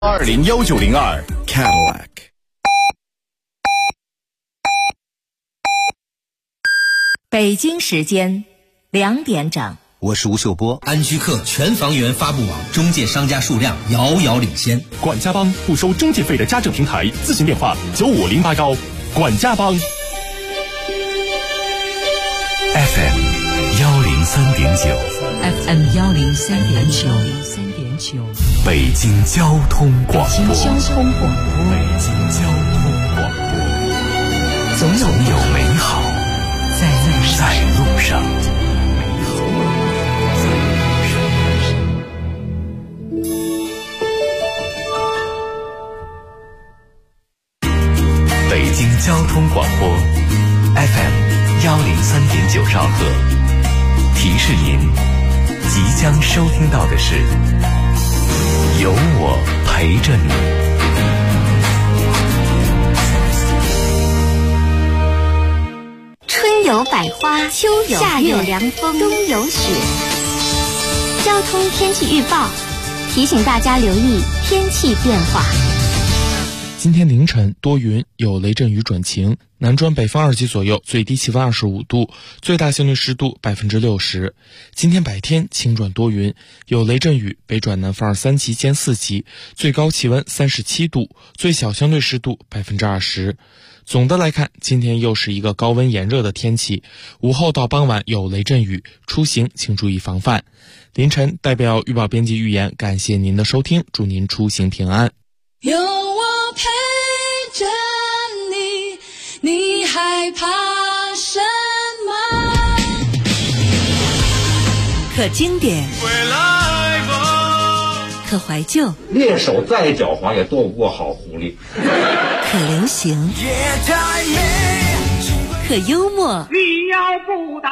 201902 Cadillac。 北京时间2点整。 我是吴秀波。安居客全房源发布网中介商家数量遥遥领先。 管家帮不收中介费的家政平台，咨询电话95081。管家帮。 FM 103.9 FM 103.9 北京交通广播。 北京交通广播，总有美好在路上。北京交通广播 FM 103.9兆赫，提示您即将收听到的是有我陪着你。 春有百花，秋有夏有凉风，冬有雪。交通天气预报提醒大家留意天气变化。 今天凌晨多云，有雷阵雨转晴，南转北风2级左右，最低气温25度，最大相对湿度60%。今天白天晴转多云，有雷阵雨，北转南风3级兼4级，最高气温37度，最小相对湿度20%。总的来看，今天又是一个高温炎热的天气，午后到傍晚有雷阵雨，出行请注意防范。凌晨代表预报编辑预言，感谢您的收听，祝您出行平安。 有我陪着你，你害怕什么？ 可经典，可怀旧， 猎手再狡猾也躲不过好狐狸。 可流行，可幽默。 你要不打，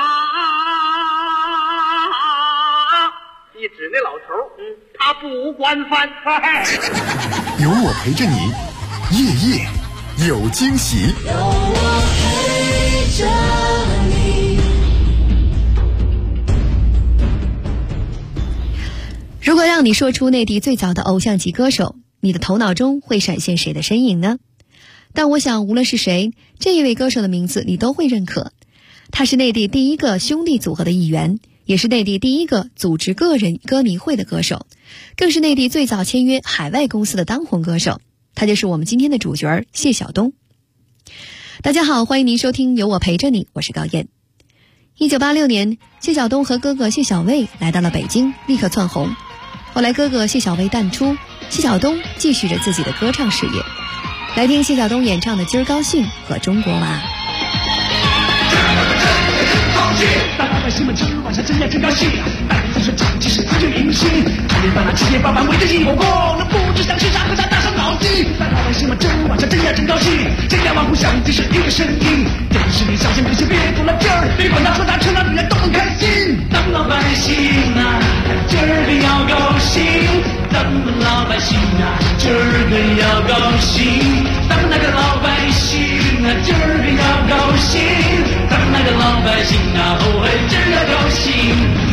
你指那老头，他不惯犯。 有我陪着你，夜夜有惊喜。 有我陪着你。 如果让你说出内地最早的偶像级歌手，你的头脑中会闪现谁的身影呢？但我想无论是谁，这一位歌手的名字你都会认可。他是内地第一个兄弟组合的一员，也是内地第一个组织个人歌迷会的歌手，更是内地最早签约海外公司的当红歌手。他就是我们今天的主角谢晓东。大家好，欢迎您收听有我陪着你，我是高燕。1986年，谢晓东和哥哥谢晓卫来到了北京，立刻窜红。后来哥哥谢晓卫淡出，谢晓东继续着自己的歌唱事业。来听谢晓东演唱的《今儿高兴》和《中国娃》。 大老百姓们今儿晚上真呀真高兴啊！大家都说长期是自己明星，常年把那7年8班围着一火锅，那不知想吃啥和啥大伤脑筋。大老百姓们今儿晚上真呀真高兴，这样万户响起是一个声音，电视里上线明星别走了劲儿，别管他喝大吃哪，人家都很开心。咱们老百姓啊，今儿个要高兴，咱们老百姓啊，今儿个要高兴，咱们那个老百姓啊，今儿个要高兴，咱们那个老百姓啊，哦嘿，今儿要高兴。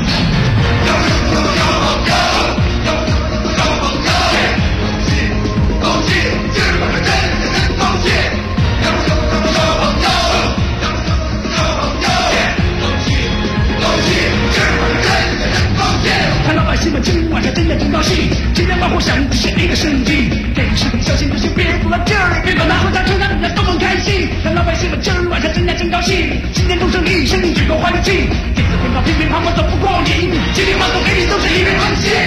今晚上真呀真高兴，今天万户响起是一个声音，电视里消息明星别走了劲儿，别管他喝大吃哪，人家都很开心。咱老百姓们今儿晚上真呀真高兴，新年钟声一声，举国欢迎庆，电子鞭炮乒乒乓乓走不过瘾，今天万众给你都是一片欢喜。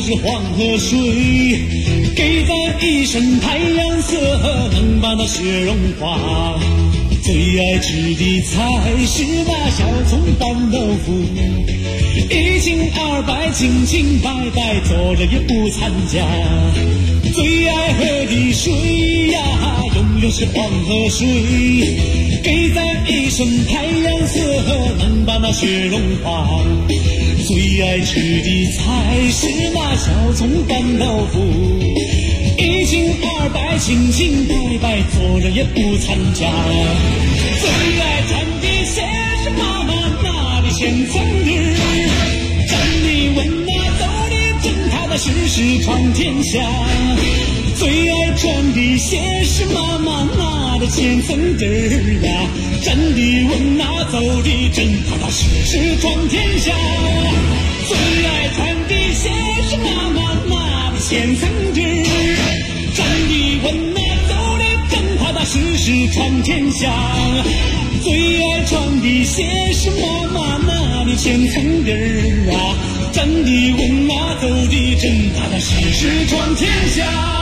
是黄河水，给咱一身太阳色，能把那雪融化。最爱吃的菜是那小葱拌豆腐，一清二白，清清白白，坐着也不参加。最爱喝的水呀，永远是黄河水，给咱一身太阳色，能把那雪融化。最爱吃的菜是那小葱拌豆腐，一清二白，清清白白，坐着也不参加。最爱穿的鞋是妈妈那的千层儿，站的稳那走的正，踏踏实实闯天下。最爱穿的鞋是妈妈那的千层儿呀，站的稳那走的正，踏踏实实闯天下。最爱穿的鞋是妈妈那的千层儿，站的稳那走的正，踏踏实实闯天下。最爱穿的鞋是妈妈那的千层儿啊，站的稳那走的正，踏踏实实闯天下。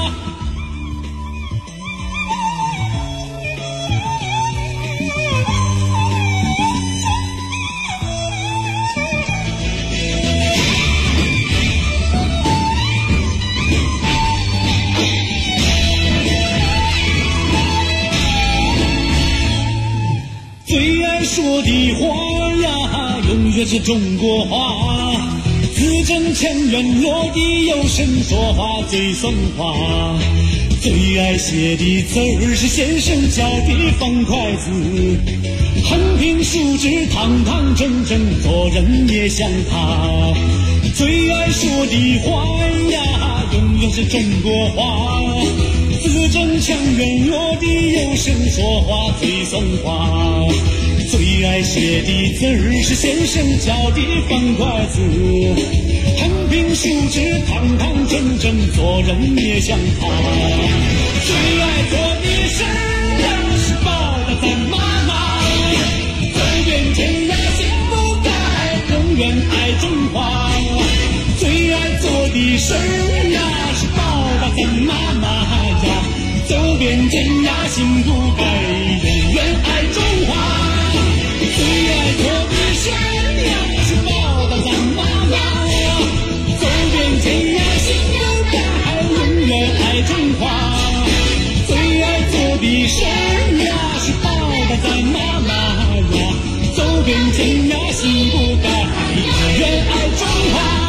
说的话呀，永远是中国话，字正腔圆，落地有声，说话最算话。最爱写的字儿是先生教的方块字，横平竖直，堂堂正正，做人也像他。最爱说的话呀，永远是中国话，字正腔圆，落地有声，说话最算话。最爱写的字儿是先生教的方块字，横平竖直，堂堂正正，做人也像他。最爱做的事儿呀，是报答咱妈妈，走遍天涯心不改，永远爱中华。最爱做的事儿呀，是报答咱妈妈呀，走遍天涯心不改，永远爱中华。最爱做的事呀，是报答咱妈妈，走遍天涯心不改，永远爱中华。最爱做的事呀，是报答咱妈妈呀，走遍天涯心不改，永远爱中华。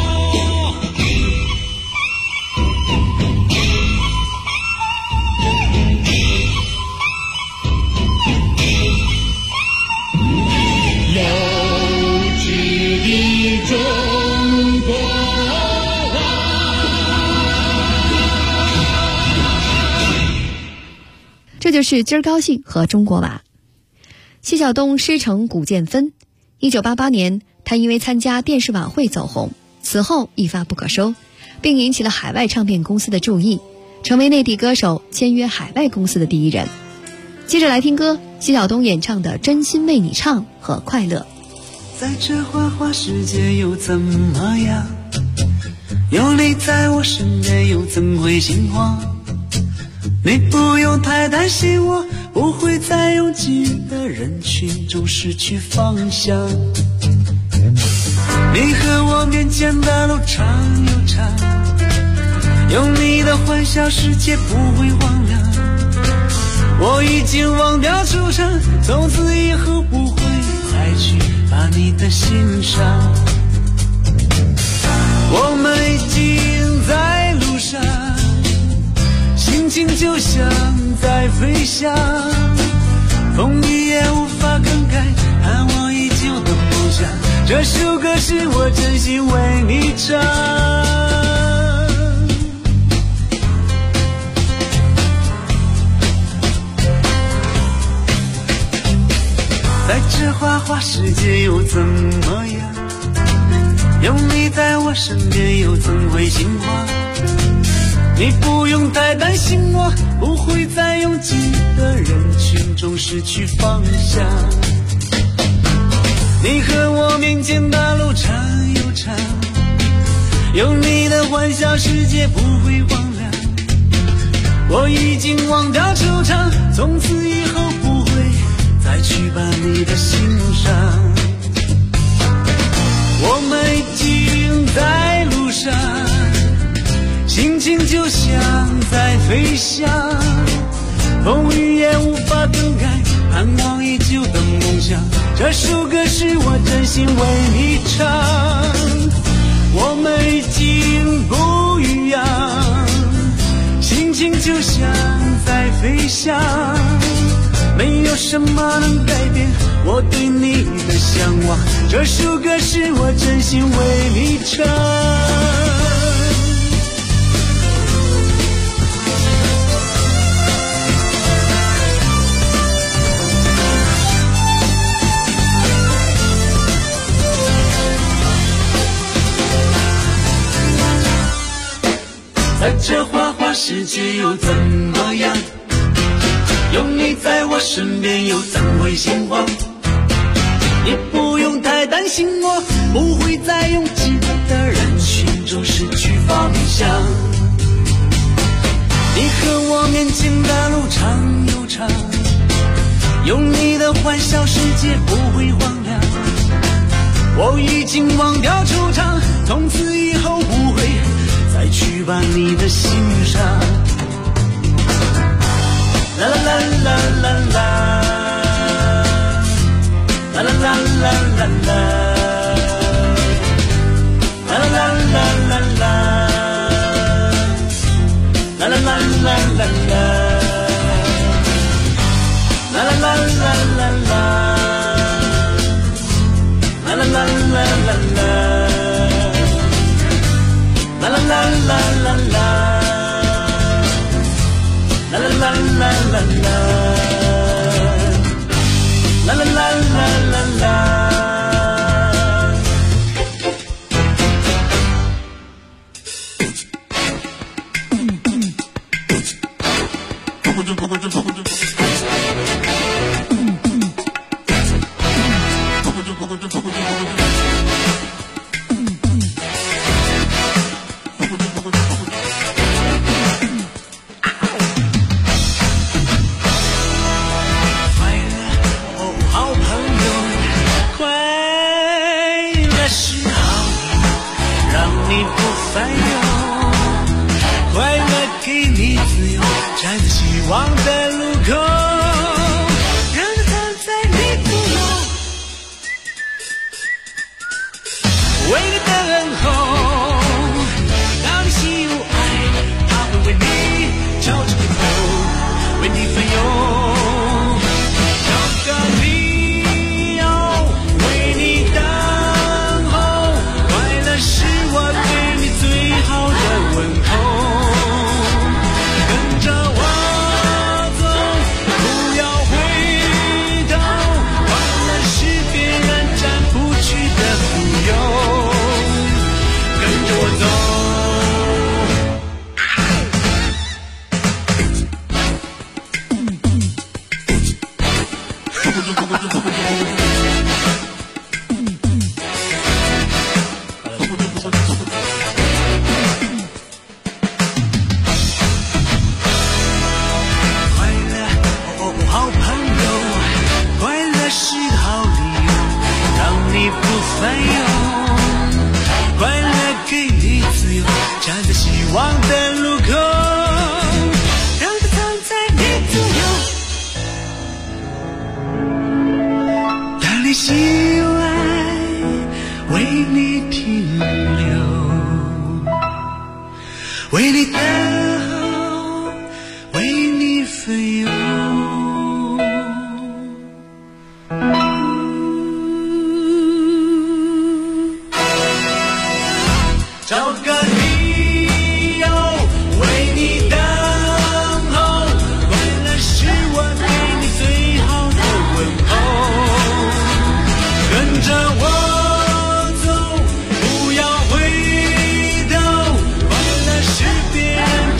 这就是今儿高兴和中国娃。谢晓东师承古建芬，1988年他因为参加电视晚会走红，此后一发不可收，并引起了海外唱片公司的注意，成为内地歌手签约海外公司的第一人。接着来听歌，谢晓东演唱的《真心为你唱》和《快乐》。 在这花花世界又怎么样？有你在我身边又怎会心慌？你不用太担心，我不会在拥挤的人群中失去方向。你和我面前的路长又长，有你的欢笑世界不会荒凉。我已经忘掉惆怅，从此以后不会再去把你的心上。我们已经在路上，心情就像在飞翔，风雨也无法更改盼望已久的梦想。这首歌是我真心为你唱，在这花花世界又怎么样？有你在我身边又怎会心慌？你不用太担心，我不会在拥挤的人群中失去方向。你和我面前的路长又长， 有你的欢笑，世界不会荒凉。我已经忘掉惆怅，从此以后不会再去把你的心上。我们已经在路上，心情就像在飞翔，风雨也无法更改盼望已久的梦想。这首歌是我真心为你唱，我们已经不一样，心情就像在飞翔，没有什么能改变我对你的向往。这首歌是我真心为你唱。在这花花世界又怎么样？有你在我身边又怎会心慌？你不用太担心，我不会在拥挤的人群中失去方向。你和我面前的路长又长，有你的欢笑，世界不会荒凉。我已经忘掉惆怅，从此以后不会再去把你的心上。啦啦啦啦啦啦，啦啦啦啦啦啦，啦啦啦啦啦，啦啦啦啦啦啦，啦啦啦啦啦啦，啦啦啦啦啦啦，啦啦啦啦啦啦。啦啦啦啦啦啦，啦啦啦啦啦啦。 别人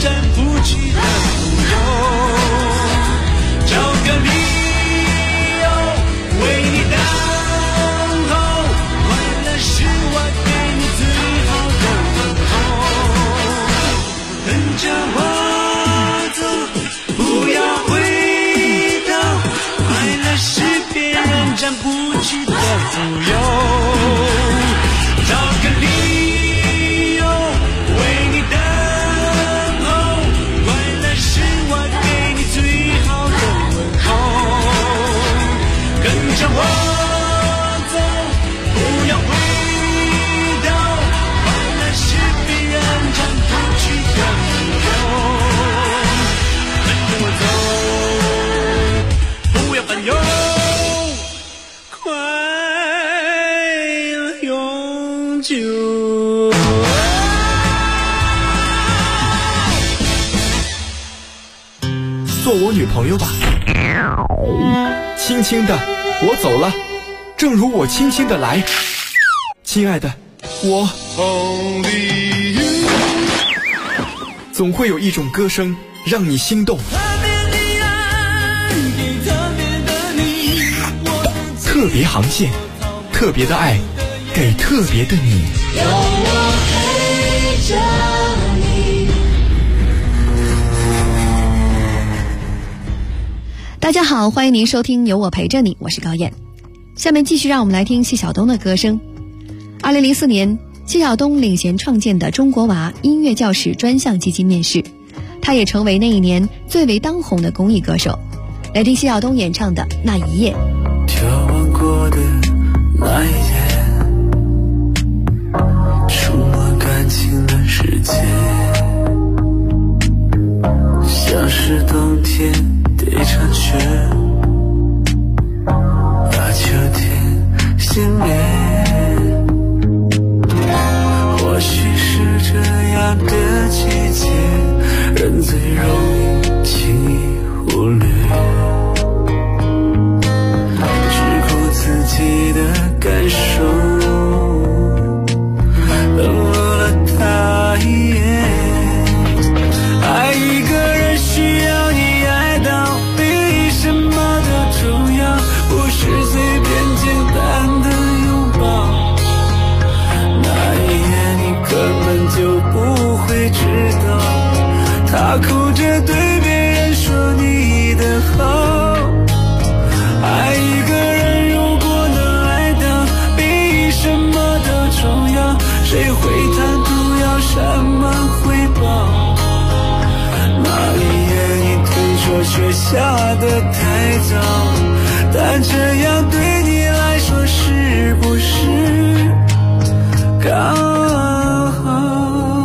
久。 做我女朋友吧。轻轻的，我走了，正如我轻轻的来。亲爱的，我总会有一种歌声让你心动。特别航线，特别的爱，给特别的你。 有我陪着你。 大家好，欢迎您收听有我陪着你，我是高燕。下面继续让我们来听谢晓东的歌声。2004年，谢晓东领衔创建的中国娃音乐教室专项基金面世，他也成为那一年最为当红的公益歌手。来听谢晓东演唱的《那一夜》。 眺望过的那一夜，充满感情的世界，像是冬天的一场雪，把秋天熄灭。或许是这样的季节，人最容易轻易忽略，自己的感受，冷落了他一夜。爱一个人需要你爱到比什么都重要，不是随便简单的拥抱。那一夜你根本就不会知道，他哭着对别人说你的好。爱一个人谁会贪图要什么回报？那一夜你推说学下的太早，但这样对你来说是不是刚好？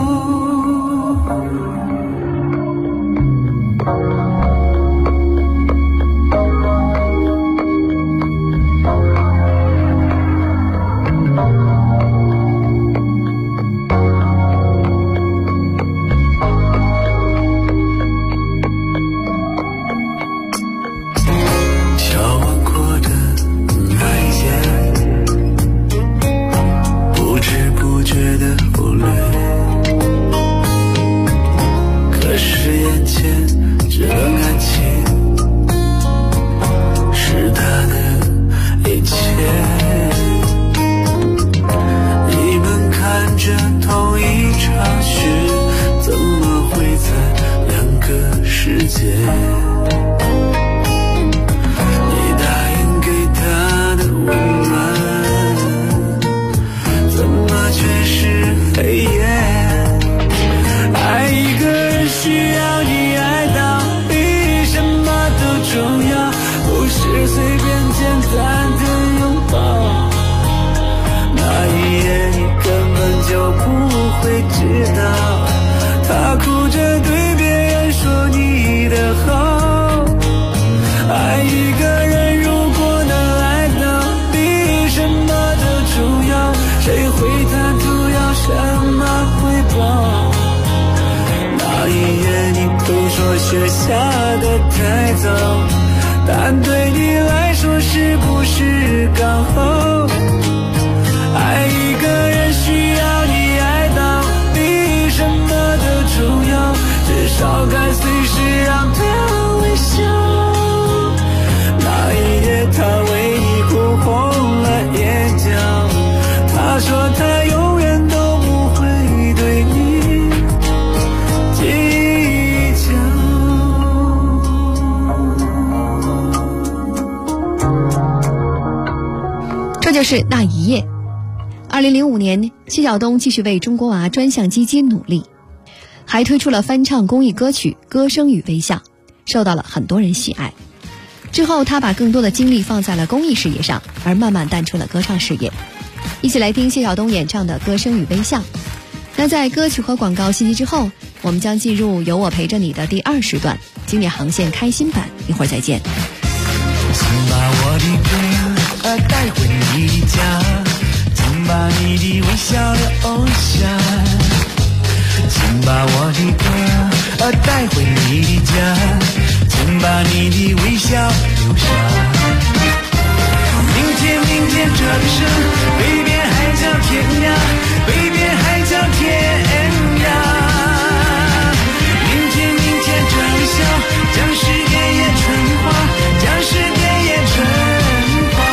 学下的太早，但对你来说是不是刚好？爱一个人需要你爱到比什么都重要，至少该随时让他微笑。那一夜他为你哭红了眼角，他说他永远都不会对你计较。 这就是那一夜。2005年，谢晓东继续为中国娃专项基金努力，还推出了翻唱公益歌曲《歌声与微笑》，受到了很多人喜爱。之后他把更多的精力放在了公益事业上，而慢慢淡出了歌唱事业。一起来听谢晓东演唱的《歌声与微笑》。那在歌曲和广告信息之后，我们将进入有我陪着你的第2时段经典航线开心版，一会儿再见。 请把我的歌带回你家，请把你的微笑留下，请把我的歌带回你的家，请把你的微笑留下。明天，明天这个生，北边海角天涯，北边海角天涯。明天，明天这个笑，将世界也春花，将世界也春花。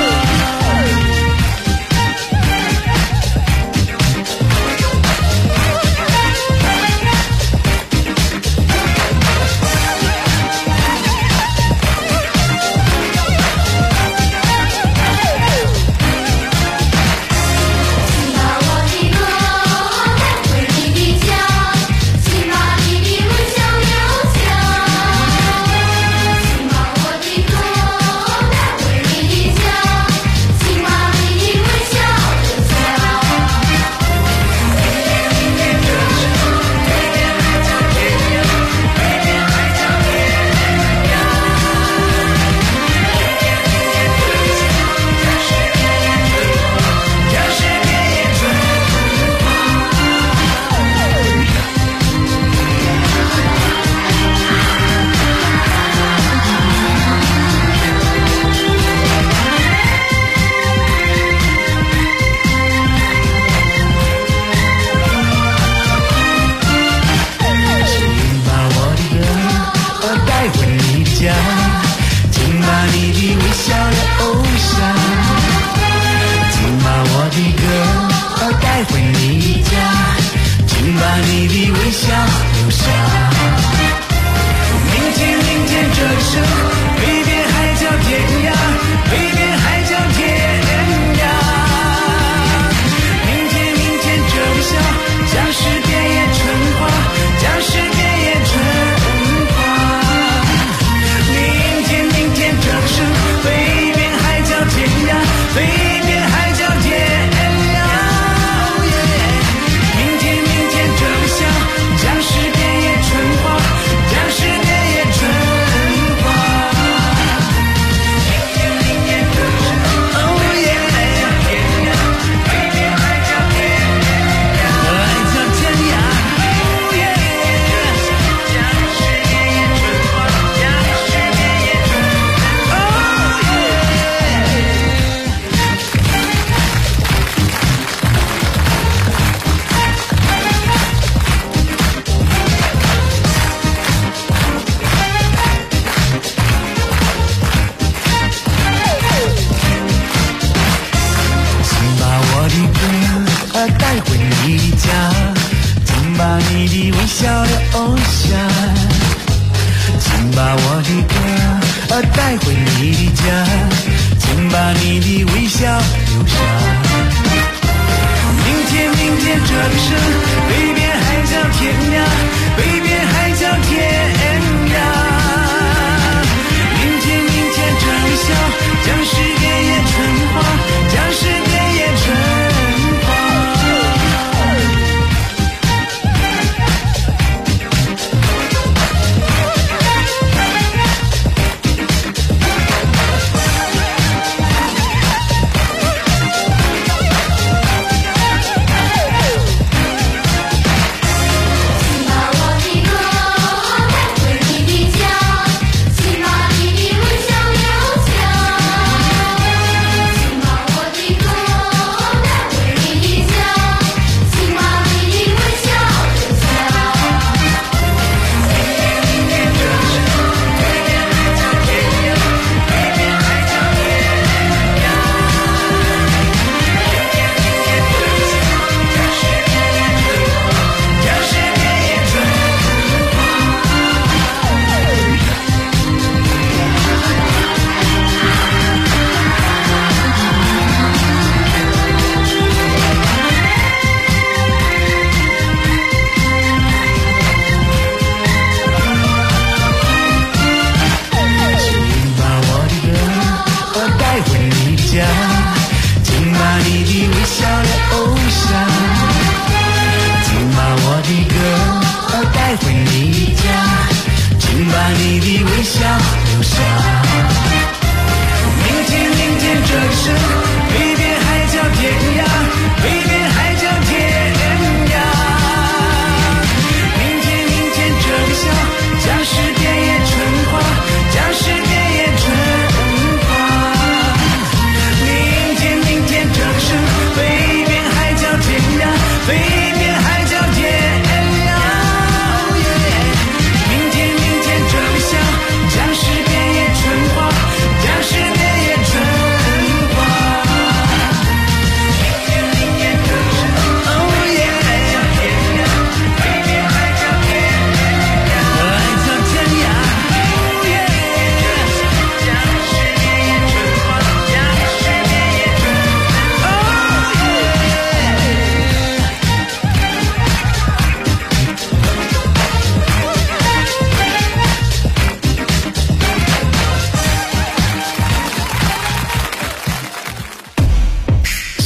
你的微笑留下。明天，明天这生，北边海角天涯。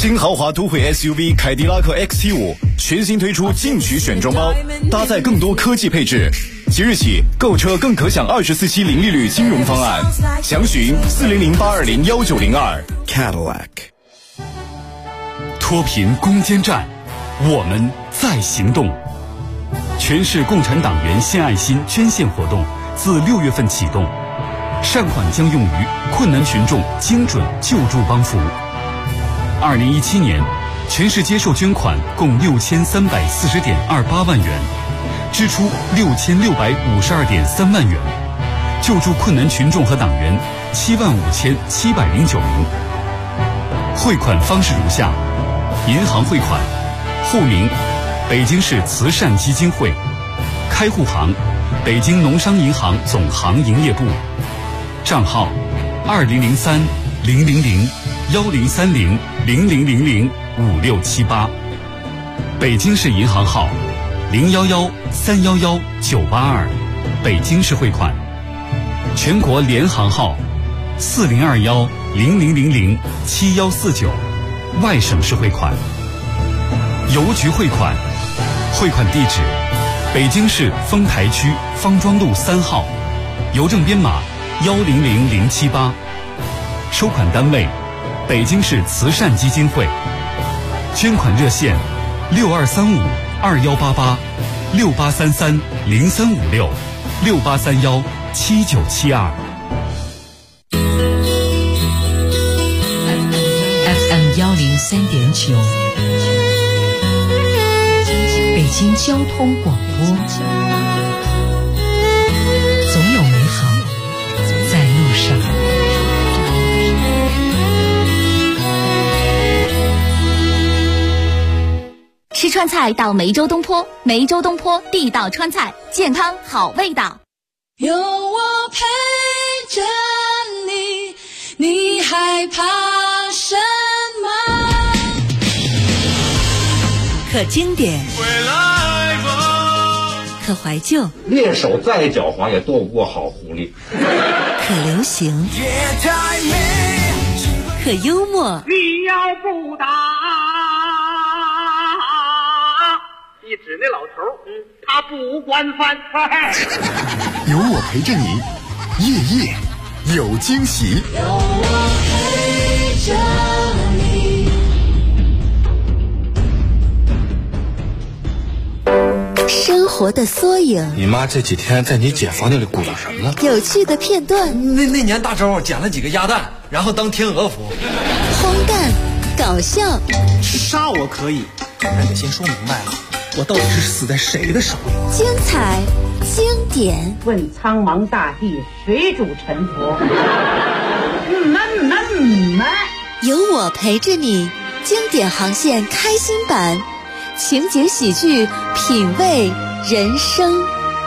新豪华都会 SUV 凯迪拉克 XT5 全新推出进取选装包，搭载更多科技配置。即日起购车更可享24期零利率金融方案，详询400-820-1902 Cadillac。 脱贫攻坚战，我们在行动。全市共产党员献爱心捐献活动自6月份启动，善款将用于困难群众精准救助帮扶。2017年，全市接受捐款共6340.28万元，支出6652.3万元，救助困难群众和党员75709名。汇款方式如下：银行汇款，户名北京市慈善基金会，开户行北京农商银行总行营业部，账号2030-000-1030-0000-5678，北京市银行号011-311-982，北京市汇款，全国联行号4021-0000-7149，外省市汇款，邮局汇款，汇款地址北京市丰台区方庄路3号，邮政编码100078，收款单位北京市慈善基金会，捐款热线6235-2833-0356-6831-7972。 FM 103.9，北京交通广播，总有美好在路上。 吃川菜到梅州东坡，梅州东坡地道川菜，健康好味道。 有我陪着你，你害怕什么？ 可经典，可怀旧， 猎手再狡猾也斗不过好狐狸。 可流行，可幽默。 你要不打，一指那老头，他不管饭。 有我陪着你，夜夜有惊喜。 有我陪着你。 生活的缩影， 你妈这几天在你姐房间里鼓捣什么呢？ 有趣的片段。 那年大周捡了几个鸭蛋，然后当天鹅服。 荒诞，搞笑。 杀我可以，但得先说明白了，我到底是死在谁的手里？ 精彩，经典。 问苍茫大地，谁主沉浮？ 有我陪着你，经典航线开心版。情景喜剧，品味人生。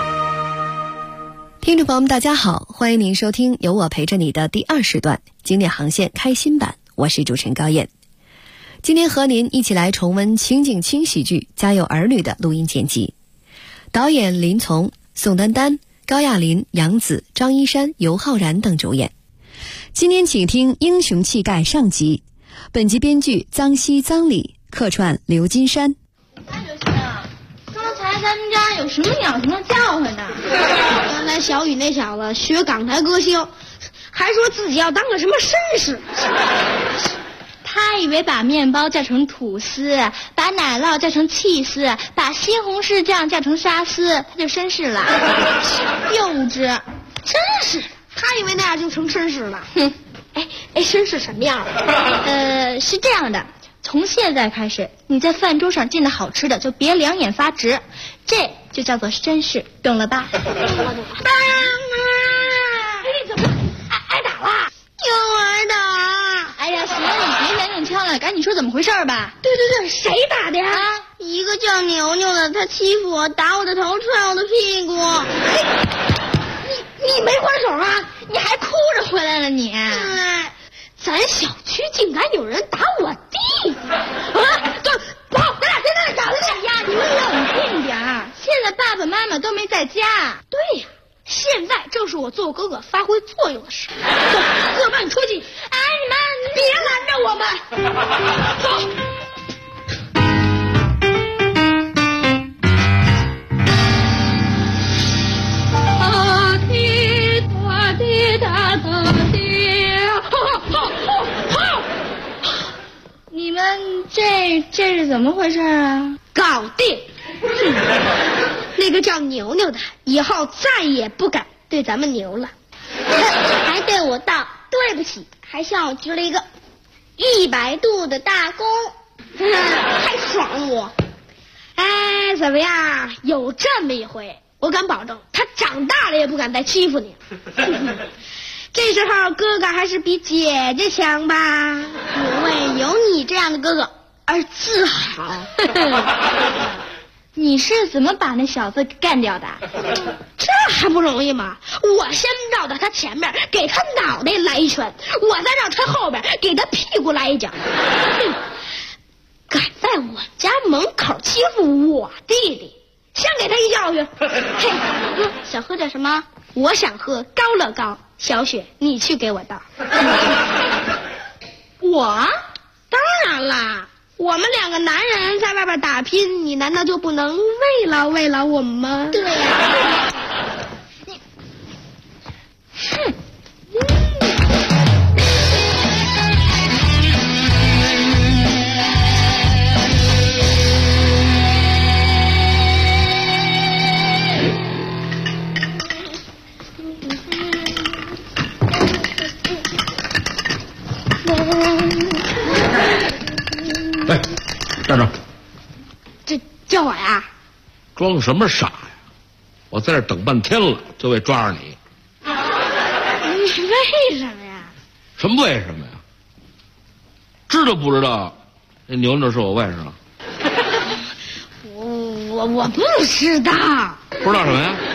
听众朋友们大家好，欢迎您收听有我陪着你的第2时段经典航线开心版，我是主持人高燕。今天和您一起来重温情景轻喜剧《家有儿女》的录音剪辑，导演林从、宋丹丹、高亚麟、杨紫、张一山、尤浩然等主演。今天请听英雄气概上集，本集编剧臧西、臧礼，客串刘金山。 那就行，刚才咱们家有什么鸟什么叫唤呢？ 刚才小雨那小子学港台歌星，还说自己要当个什么绅士。 他以为把面包叫成吐司，把奶酪叫成气司，把西红柿酱叫成沙司，他就绅士了。幼稚， 绅士，他以为那样就成绅士了。 哼， 哎，绅士什么样？ 是这样的。从现在开始，你在饭桌上见到好吃的就别两眼发直，这就叫做绅士，懂了吧？ 你怎么挨打了？又挨打！ 哎呀，行了，你别言用枪了，赶紧说怎么回事吧。 对，谁打的呀？一个叫牛牛的，他欺负我，打我的头，踹我的屁股。你没还手啊？ 你还哭着回来了你？ 咱小区竟然有人打我弟！走，跑，咱俩在那里打去。 呀，你们冷静点儿。现在爸爸妈妈都没在家。 对呀，现在正是是我做哥哥发挥作用的时候。走，各奔出去！哎，你们别拦着我们，走。 你们这是怎么回事啊？ 搞定！那个叫牛牛的，以后再也不敢对咱们牛了，还对我道对不起，还向我鞠了一个100度的大躬，太爽我！哎，怎么样？有这么一回，我敢保证，他长大了也不敢再欺负你。这时候哥哥还是比姐姐强吧？我为有你这样的哥哥而自豪。 你是怎么把那小子干掉的？ 这还不容易吗？我先绕到他前面，给他脑袋来一拳，我再绕他后边，给他屁股来一脚。敢在我家门口欺负我弟弟，先给他一教育。嘿，哥，想喝点什么？我想喝高乐高。小雪，你去给我倒。我？当然啦，我们2个男人在外边打拼，你难道就不能慰劳慰劳我们吗？对呀。你，哼。 哎，站着！ 这叫我呀？ 装什么傻呀？我在这等半天了，就为抓着你。 为什么呀？ 什么为什么呀？知道不知道？那牛牛是我外甥。 我不知道。 不知道什么呀？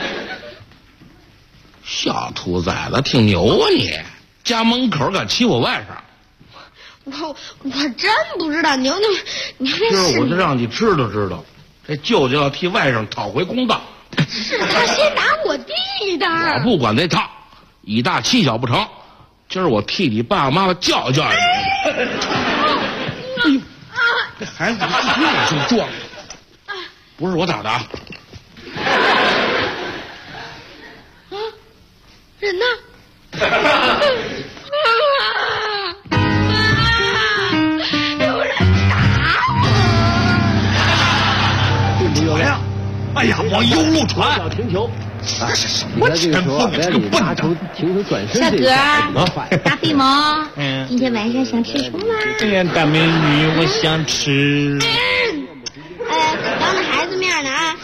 小兔崽子，挺牛啊你！家门口敢欺负我外甥。 我真不知道，牛牛今儿我就让你知道知道，这舅舅要替外甥讨回公道。 是他先打我弟的。 我不管那套，以大欺小不成。今儿我替你爸爸妈妈教育教育你。哎呦，这孩子一听就壮，不是我打的啊。 人呢？ 哎呀，往右路传！ 停球， 什么前锋？你这个笨蛋！ 小哥，大肥猫，今天晚上想吃什么？ 哎呀，大美女，我想吃。 当着孩子面呢啊！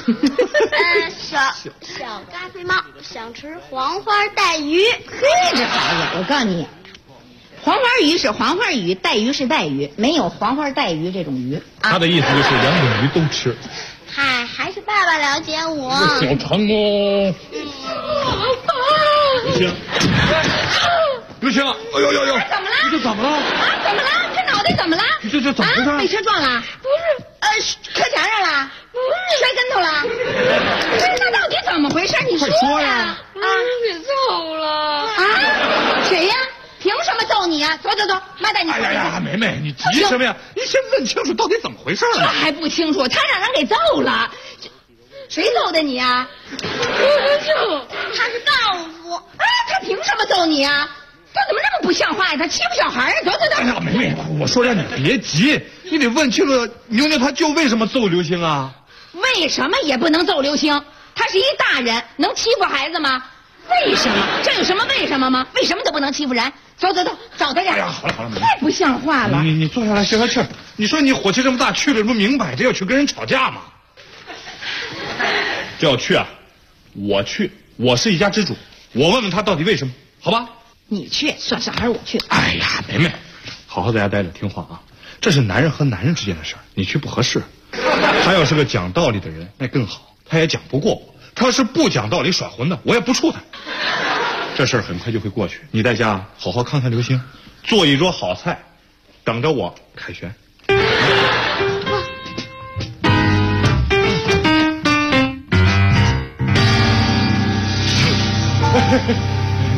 小大肥猫想吃黄花带鱼。 嘿，这孩子，我告诉你，黄花鱼是黄花鱼，带鱼是带鱼，没有黄花带鱼这种鱼。 他的意思就是2种鱼都吃。 嗨，还是爸爸了解我。 小长哦。刘星，哎呦呦呦！ 怎么了？ 你这怎么了？ 怎么了？这脑袋怎么了？ 这怎么回事？ 被车撞了？不是，磕墙上了？不是，摔跟头了？那到底怎么回事？你说呀！ 给揍了啊！谁呀？凭什么揍你啊？走，妈带你。 哎呀，梅梅，你急什么呀？你先问清楚到底怎么回事这还不清楚？他让人给揍了。谁揍的你啊？他是告诉我。哎，他凭什么揍你啊？他怎么那么不像话呀？他欺负小孩啊！走。 哎呀，梅梅，我说让你别急，你得问清楚牛牛他舅为什么揍刘星啊？ 为什么也不能揍刘星？他是一大人，能欺负孩子吗？为什么？这有什么为什么吗？为什么就不能欺负人？走，找他去。 哎呀，好了， 太不像话了。 你坐下来消消气儿。你说你火气这么大，去了不明摆着要去跟人吵架吗？这要去啊，我去，我是一家之主，我问问他到底为什么，好吧？ 你去，算还是我去？ 哎呀，梅梅，好好在家待着，听话啊！这是男人和男人之间的事儿，你去不合适。他要是个讲道理的人，那更好，他也讲不过我。他要是不讲道理耍混的，我也不怵他。这事儿很快就会过去，你在家好好看看流星，做一桌好菜，等着我凯旋。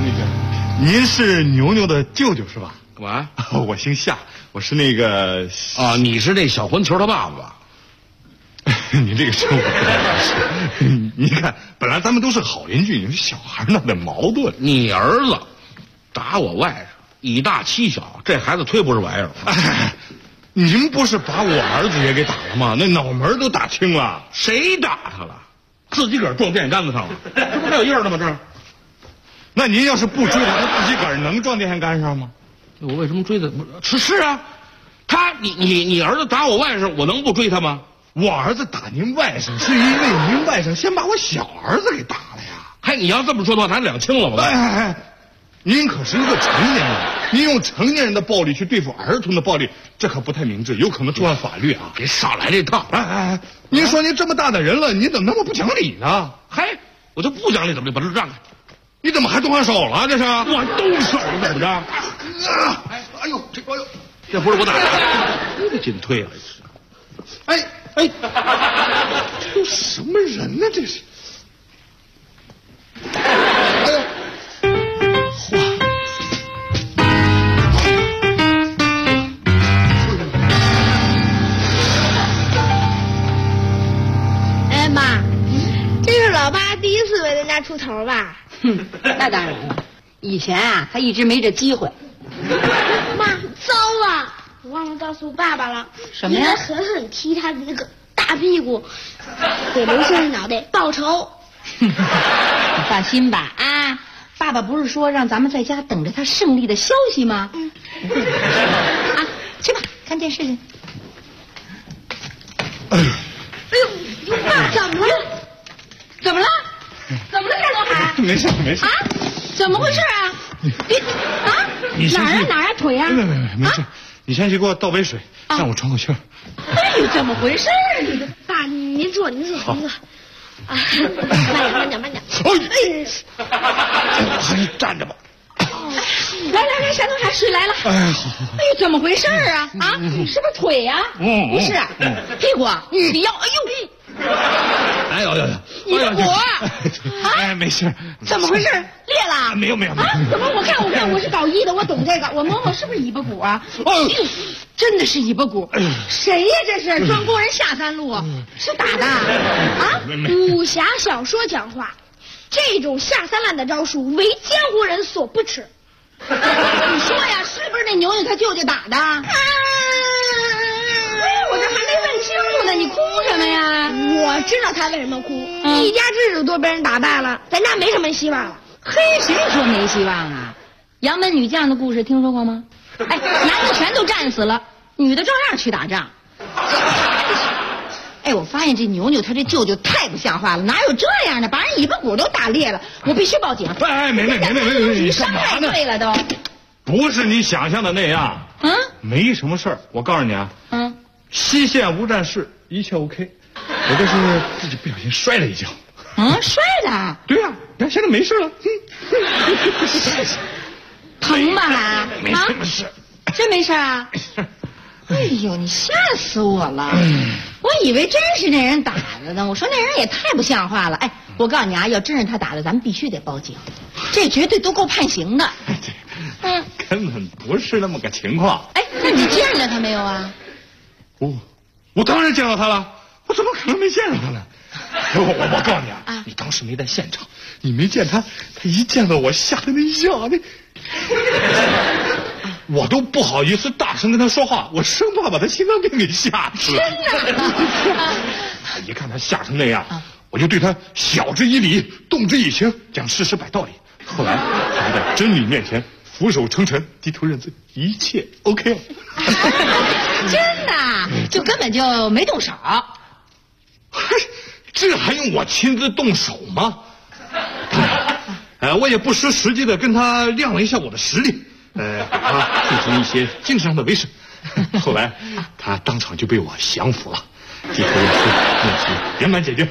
您是牛牛的舅舅是吧？ 干嘛？ 我姓夏，我是那个啊，你是那小混球他爸爸。 你这个称呼不太合适。你看，本来咱们都是好邻居，你说小孩闹点矛盾。 你儿子打我外甥，以大欺小，这孩子忒不是玩意儿。 哎，您不是把我儿子也给打了吗？那脑门都打青了。 谁打他了？自己个儿撞电线杆子上了，这不还有印儿呢吗？这。 那您要是不追他，他自己个儿能撞电线杆上吗？ 我为什么追他？是啊，你儿子打我外甥，我能不追他吗？ 我儿子打您外甥，是因为您外甥先把我小儿子给打了呀。 嗨，你要这么说的话，咱两清了吧？ 哎，您可是一个成年人，您用成年人的暴力去对付儿童的暴力，这可不太明智，有可能触犯法律啊！ 别少来这套！ 哎，您说您这么大的人了，你怎么那么不讲理呢？ 嗨，我就不讲理，怎么就把这让开？ 你怎么还动上手了？这是我动手了，怎么着？ 哎呦， 这不是我打的，这紧推啊！ 哎，这都什么人呢？这是！哎呦， 哎妈，这是老爸第一次为咱家出头吧？ 哼，那当然了，以前啊，他一直没这机会。 妈，糟啊！我忘了告诉爸爸了。 什么呀？ 应该狠狠踢他的那个大屁股，给刘先生脑袋报仇。 你放心吧，啊，爸爸不是说让咱们在家等着他胜利的消息吗？啊，去吧，看电视去。 哎呦，爸，怎么了？ 怎么了？怎么了，夏东海？ 没事。 啊？怎么回事啊？ 你哪儿啊？哪儿啊？腿啊？ 没事。你先去给我倒杯水，让我喘口气儿。 哎呦，怎么回事？你的爸，您坐。啊，慢点。 还是站着吧。 来，夏东海，水来了。 哎，好。 哎呦，怎么回事啊？啊，是不是腿呀？不是，屁股，你腰，哎呦，你的骨啊？ 哎，没事。 怎么回事？裂了？ 没有。 啊？怎么？我看，我是搞医的，我懂这个。我摸摸，是不是尾巴骨啊？真的是尾巴骨。谁呀？这是装工人下三路，是打的啊？ 武侠小说讲话，这种下三滥的招数，为江湖人所不齿。 你说呀，是不是那牛牛他舅舅打的？我这还没问清楚呢，你哭什么呀？ 我知道他为什么哭，一家之主都被人打败了，咱家没什么希望了。 嘿，谁说没希望啊？杨门女将的故事听说过吗？哎，男的全都战死了，女的照样去打仗。哎，我发现这牛牛他这舅舅太不像话了，哪有这样的，把人尾巴骨都打裂了，我必须报警。 哎，没， 你伤害罪了都。 不是你想象的那样。没什么事儿，我告诉你啊。西线无战事，一切 OK。我这是自己不小心摔了一跤。 摔的？ 对呀，现在没事了。 疼吗还？ 没什么事。 真没事啊？哎呦，你吓死我了！我以为真是那人打的呢。我说那人也太不像话了。哎，我告诉你啊，要真是他打的，咱们必须得报警，这绝对都够判刑的。 根本不是那么个情况。 哎，那你见着他没有啊？ 我当然见到他了，我怎么可能没见着他呢？我告诉你啊，你当时没在现场，你没见他一见到我吓得那一下，我都不好意思大声跟他说话，我生怕把他心脏病给吓死了。 真的？ 一看他吓成那样，我就对他晓之以理，动之以情，讲事实摆道理。后来他在真理面前俯首称臣，低头认罪，一切 OK 了。 真的？就根本就没动手？ 这还用我亲自动手吗？我也不失时机的跟他亮了一下我的实力，给他进行一些精神上的威慑。后来他当场就被我降服了，低头认罪，问题圆满解决。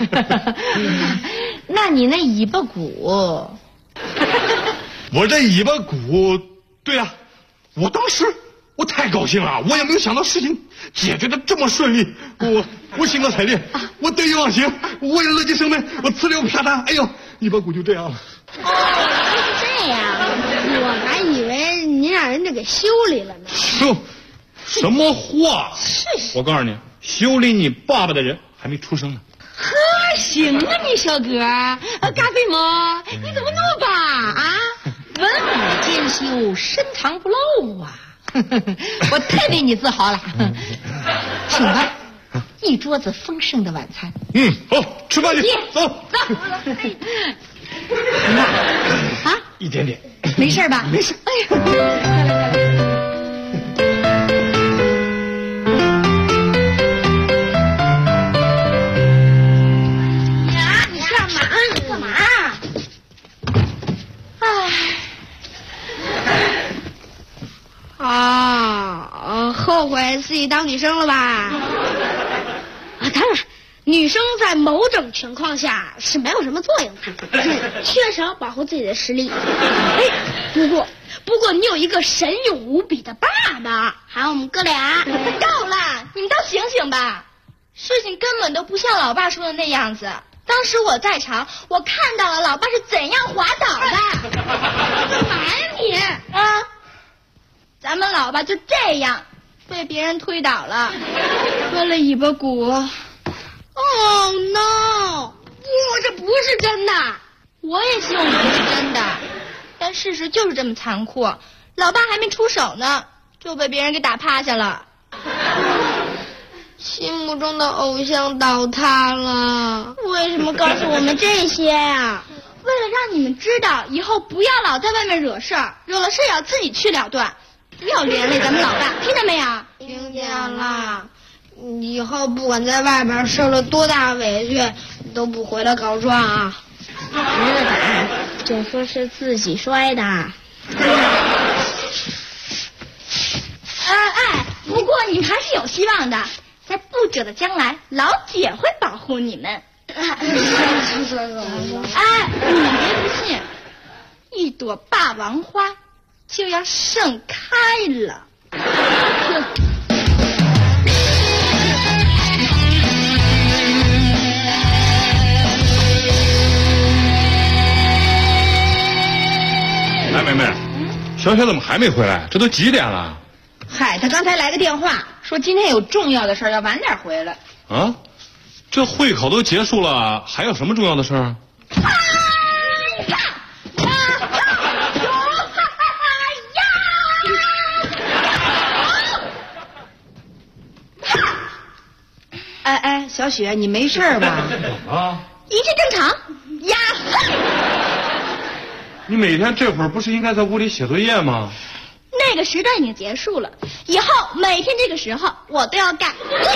那你那尾巴骨？ 我这尾巴骨，对啊，我太高兴了，我也没有想到事情解决的这么顺利，我兴高采烈，我得意忘形，我也乐极生悲，我呲溜啪嗒，哎呦，尾巴骨就这样了。 哦，是这这给修理了呢。 什么话？我告诉你，修理你爸爸的人还没出生呢。 呵，行啊，你小哥，嘎飞猫，你怎么那么棒啊？文武兼修，深藏不露啊！我太为你自豪了。请吧，一桌子丰盛的晚餐。 好，吃饭去，走。 啊， 一点点， 没事吧？没事。哎呀， 你干嘛？你干嘛？后悔自己当女生了吧？当然，女生在某种情况下是没有什么作用的，缺少保护自己的实力。不过你有一个神勇无比的爸爸，还有我们哥俩。 够了，你们都醒醒吧！事情根本都不像老爸说的那样子。当时我在场，我看到了老爸是怎样滑倒的。 干嘛呀你？ 咱们老爸就这样被别人推倒了，割了尾巴骨。 Oh no！ 这不是真的。 我也希望不是真的，但事实就是这么残酷。老爸还没出手呢，就被别人给打趴下了。 心目中的偶像倒塌了。为什么告诉我们这些呀？ 为了让你们知道，以后不要老在外面惹事儿，惹了事儿要自己去了断，不要连累咱们老爸，听见没有？ 听见了。以后不管在外边受了多大委屈，都不回来告状啊！ 别的打，就说是自己摔的。不过你们还是有希望的，在不久的将来，老姐会保护你们。你们别不信，一朵霸王花就要盛开了。 哎，妹妹，小雪怎么还没回来？这都几点了？ 嗨，他刚才来个电话，说今天有重要的事儿，要晚点回来。 啊，这会考都结束了，还有什么重要的事儿？ 哎，小雪，你没事吧？ 啊， 一切正常。呀， 你每天这会儿不是应该在屋里写作业吗？ 那个时段已经结束了，以后每天这个时候我都要干。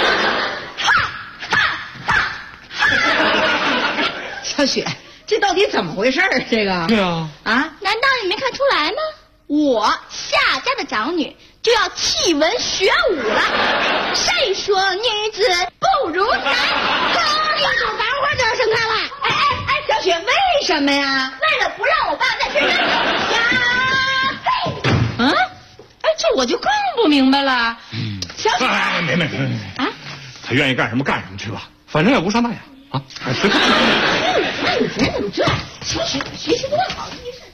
小雪，这到底怎么回事儿？这个？ 对啊。 难道你没看出来吗？我夏家的长女就要弃文学武了。谁说女子不如男？一朵白花就要盛开了。 小雪，为什么呀？ 为了不让我爸再吃呀！ 这我就更不明白了。小雪， 没他愿意干什么干什么去吧，反正也无伤大雅啊。随便。 你人怎么这样？小雪学习多好，没事。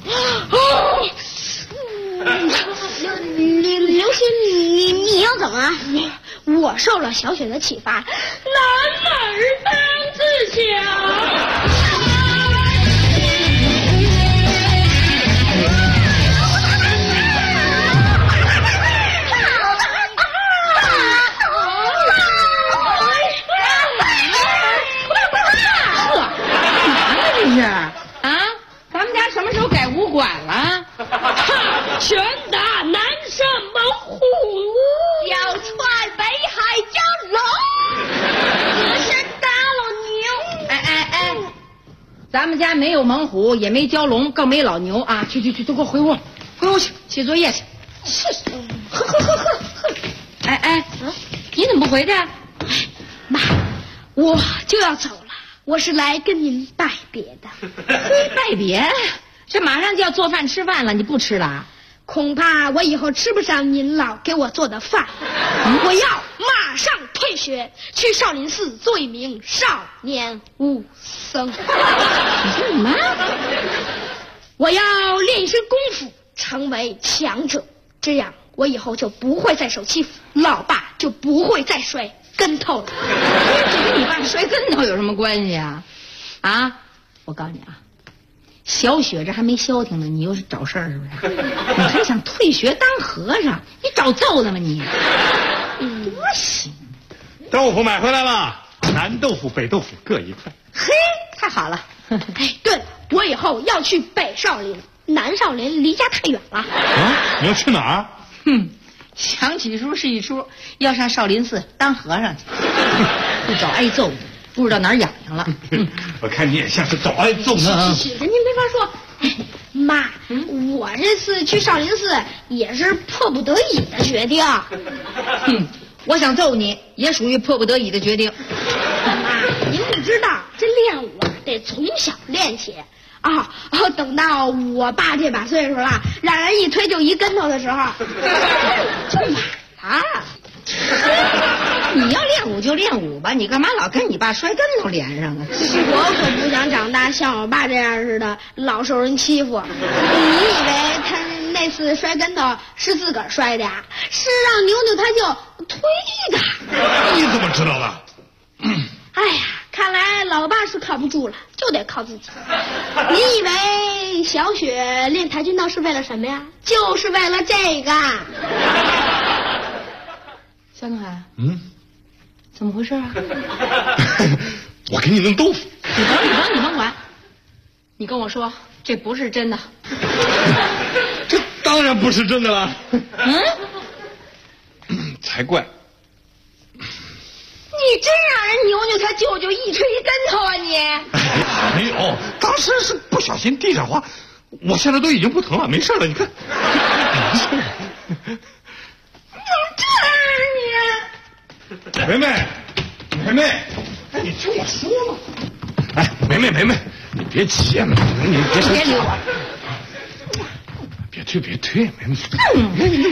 刘星，你要怎么？我受了小雪的启发，男儿当自强。 咱们家什么时候改武馆了？ 拳打南山猛虎， 要踹北海蛟龙，我是大老牛。 咱们家没有猛虎，也没蛟龙，更没老牛啊！去，都给我回屋，回屋去写作业去。喝。你怎么不回去？ 妈，我就要走了。我是来跟您拜别的。 拜别？这马上就要做饭吃饭了，你不吃了？ 恐怕我以后吃不上您老给我做的饭。我要马上退学，去少林寺做一名少年武僧。 你说你妈？ 我要练一身功夫，成为强者。 这样我以后就不会再受欺负，老爸就不会再摔跟头了。 这跟你爸摔跟头有什么关系啊？啊，我告诉你啊，小雪这还没消停呢，你又是找事儿是不是？你还想退学当和尚？你找揍呢吗你？多行！ 豆腐买回来了，南豆腐、北豆腐各1块。 嘿，太好了！ 哎，对了，我以后要去北少林，南少林离家太远了。 啊，你要去哪儿？ 想起出是一出，要上少林寺当和尚去，不找挨揍，不知道哪儿痒痒了。 我看你也像是找挨揍呢。 是，您没法说。妈，我这次去少林寺也是迫不得已的决定。 我想揍你，也属于迫不得已的决定。 妈，您不知道，这练武得从小练起啊！等到我爸这把岁数了，让人一推就一跟头的时候，就晚了。 你要练武就练武吧，你干嘛老跟你爸摔跟头连上啊？ 我可不想长大像我爸这样似的，老受人欺负。你以为他那次摔跟头是自个儿摔的呀？是让牛牛他就推的。 你怎么知道的？ 哎呀，看来老爸是靠不住了，就得靠自己。你以为小雪练跆拳道是为了什么呀？就是为了这个。 肖东海，怎么回事啊？ 我给你弄豆腐。 你甭管，你跟我说，这不是真的。 这当然不是真的了。才怪。 你真让人牛牛他舅舅一吹一跟头啊你！ 没有，当时是不小心地上滑，我现在都已经不疼了，没事了，你看。没事。怎么这样啊你？梅梅，哎，你听我说嘛。哎，梅梅，你别急嘛，你别生气。别推，梅梅。 你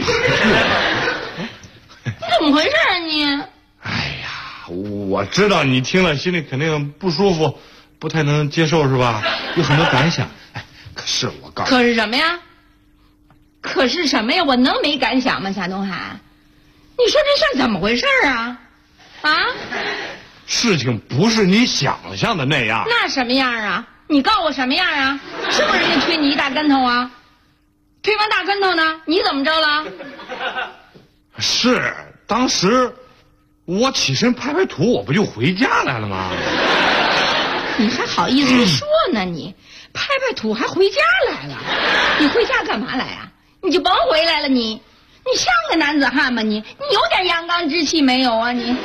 怎么回事啊你？ 哎呀，我知道你听了心里肯定不舒服，不太能接受是吧？有很多感想。哎，可是我告诉你。 可是什么呀？可是什么呀？我能没感想吗？夏东海，你说这事儿怎么回事啊？啊？ 事情不是你想象的那样。 那什么样啊？你告诉我什么样啊？是不是人家推你一大跟头啊？推完大跟头呢，你怎么着了？ 是，当时我起身拍土，我不就回家来了吗？ 你还好意思说呢？你拍土还回家来了？你回家干嘛来啊？你就甭回来了你像个男子汉吗你有点阳刚之气没有啊你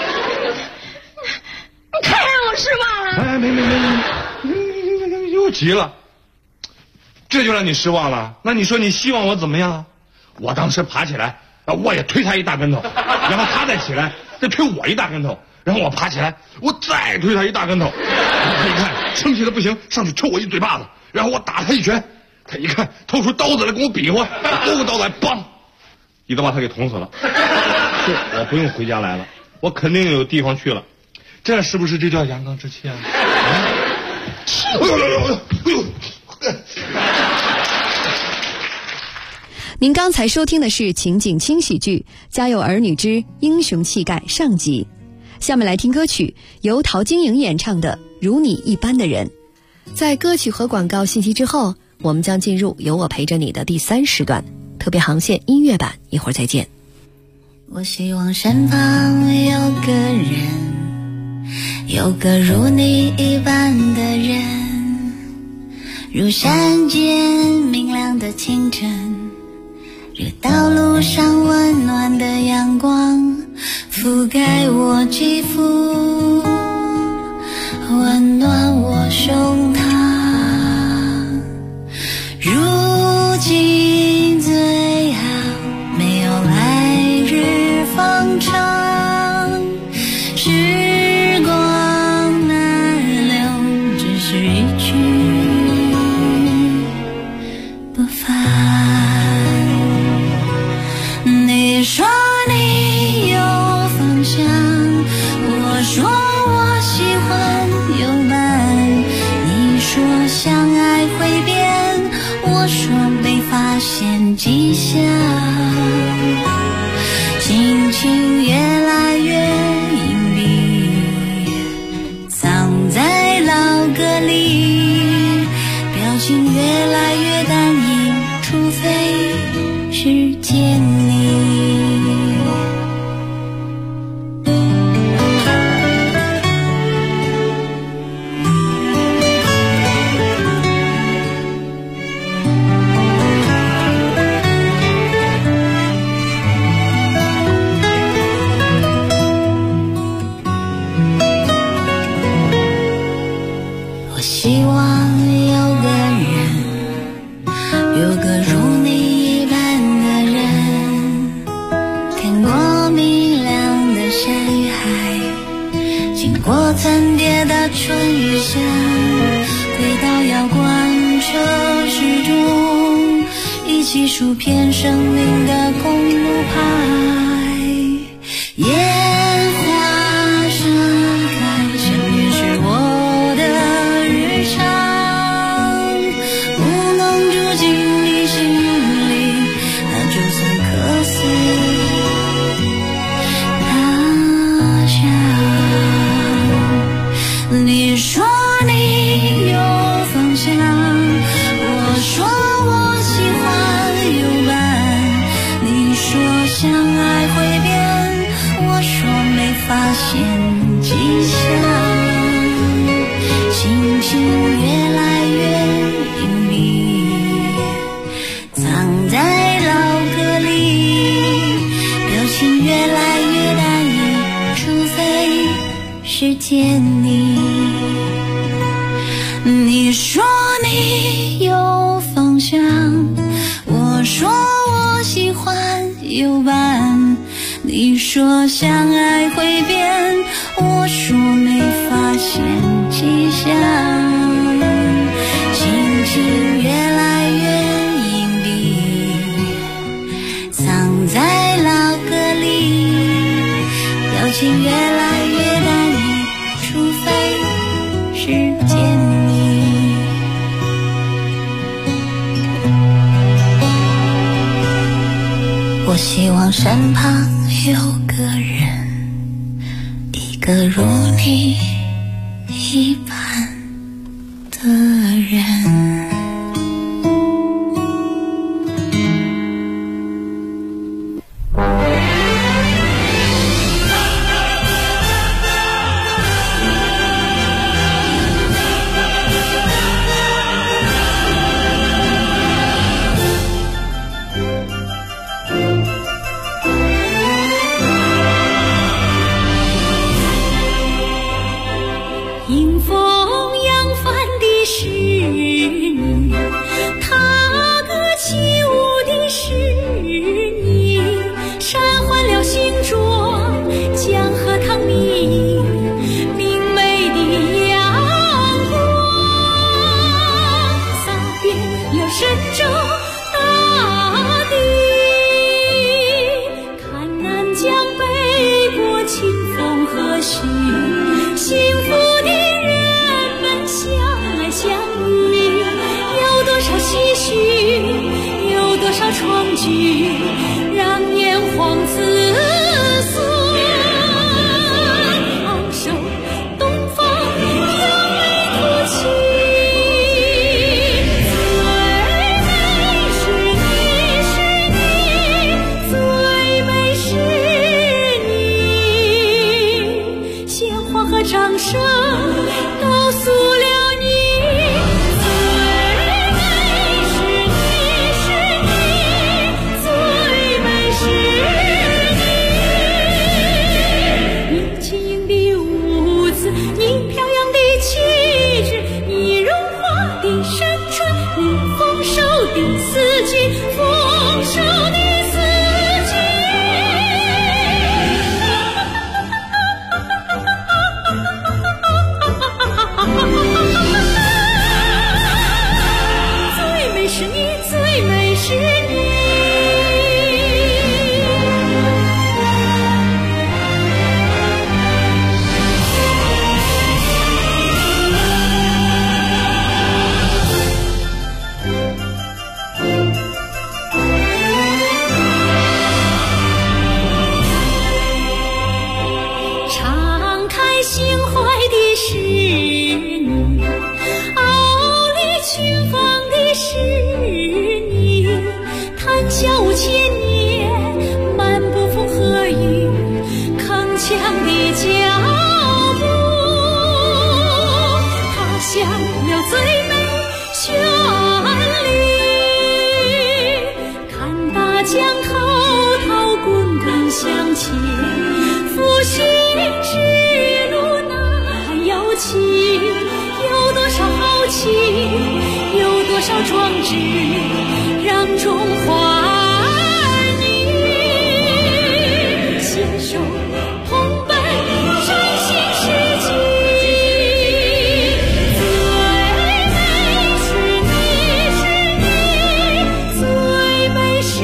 太让我失望了。 哎，没，又急了，这就让你失望了？那你说你希望我怎么样啊？我当时爬起来，我也推他一大跟头，然后他再起来，再推我一大跟头，然后我爬起来，我再推他一大跟头。他一看生气的不行，上去抽我一嘴巴子，然后我打他一拳，他一看掏出刀子来跟我比划，勾个刀来，梆，一刀把他给捅死了。我不用回家来了，我肯定有地方去了。这是不是这叫阳刚之气啊？哎呦！ 您刚才收听的是情景轻喜剧《家有儿女之英雄气概》上集，下面来听歌曲，由陶晶莹演唱的《如你一般的人》。在歌曲和广告信息之后，我们将进入有我陪着你的第3时段特别航线音乐版，一会儿再见。 我希望身旁有个人，有个如你一般的人，如山间明亮的清晨，如道路上温暖的阳光，覆盖我肌肤，温暖我胸膛。如今最好没有来日方长，时光难留，只是一去不返。你说你有方向，我说我喜欢有伴，你说相爱会变，我说被发现迹象。 是见你。我希望有个人，有个如你一般的人，看过明亮的山与海，经过层叠的春与夏，回到遥观车时钟，一起数遍生命的公路牌。烟花盛开，相遇是我的日常，不能住进你心里，那就算客死他乡。你说你有方向，我说我喜欢有伴，你说相爱会变，我说没发现迹象。心情越来越隐秘，藏在老歌里，表情越来越单一，除非是见你。你说你有方向，我说我喜欢有伴，你说相爱会变，我说没发现迹象。心情越来越隐蔽，藏在老歌里，表情越来越单一，除非是见你。我希望身旁有个人，一个如你一般的人。 迎风扬帆的是你，踏歌起舞的是你，山换了形状，江河淌明，明媚的阳光洒遍了神州大地。看南疆北国清风和煦，幸福的人们相爱相依，有多少唏嘘，有多少创举，让炎黄子孙昂首东方扬眉吐气。最美是你，是你，最美是你，鲜花和掌声告诉了你，最美是你，是你，最美是你。 小五千年，漫步风和雨，铿锵的脚步，踏响了最美旋律。看大江滔滔滚滚向前，复兴之路难有期，有多少豪情，有多少壮志，让中华儿女携手同奔振兴世纪。最美是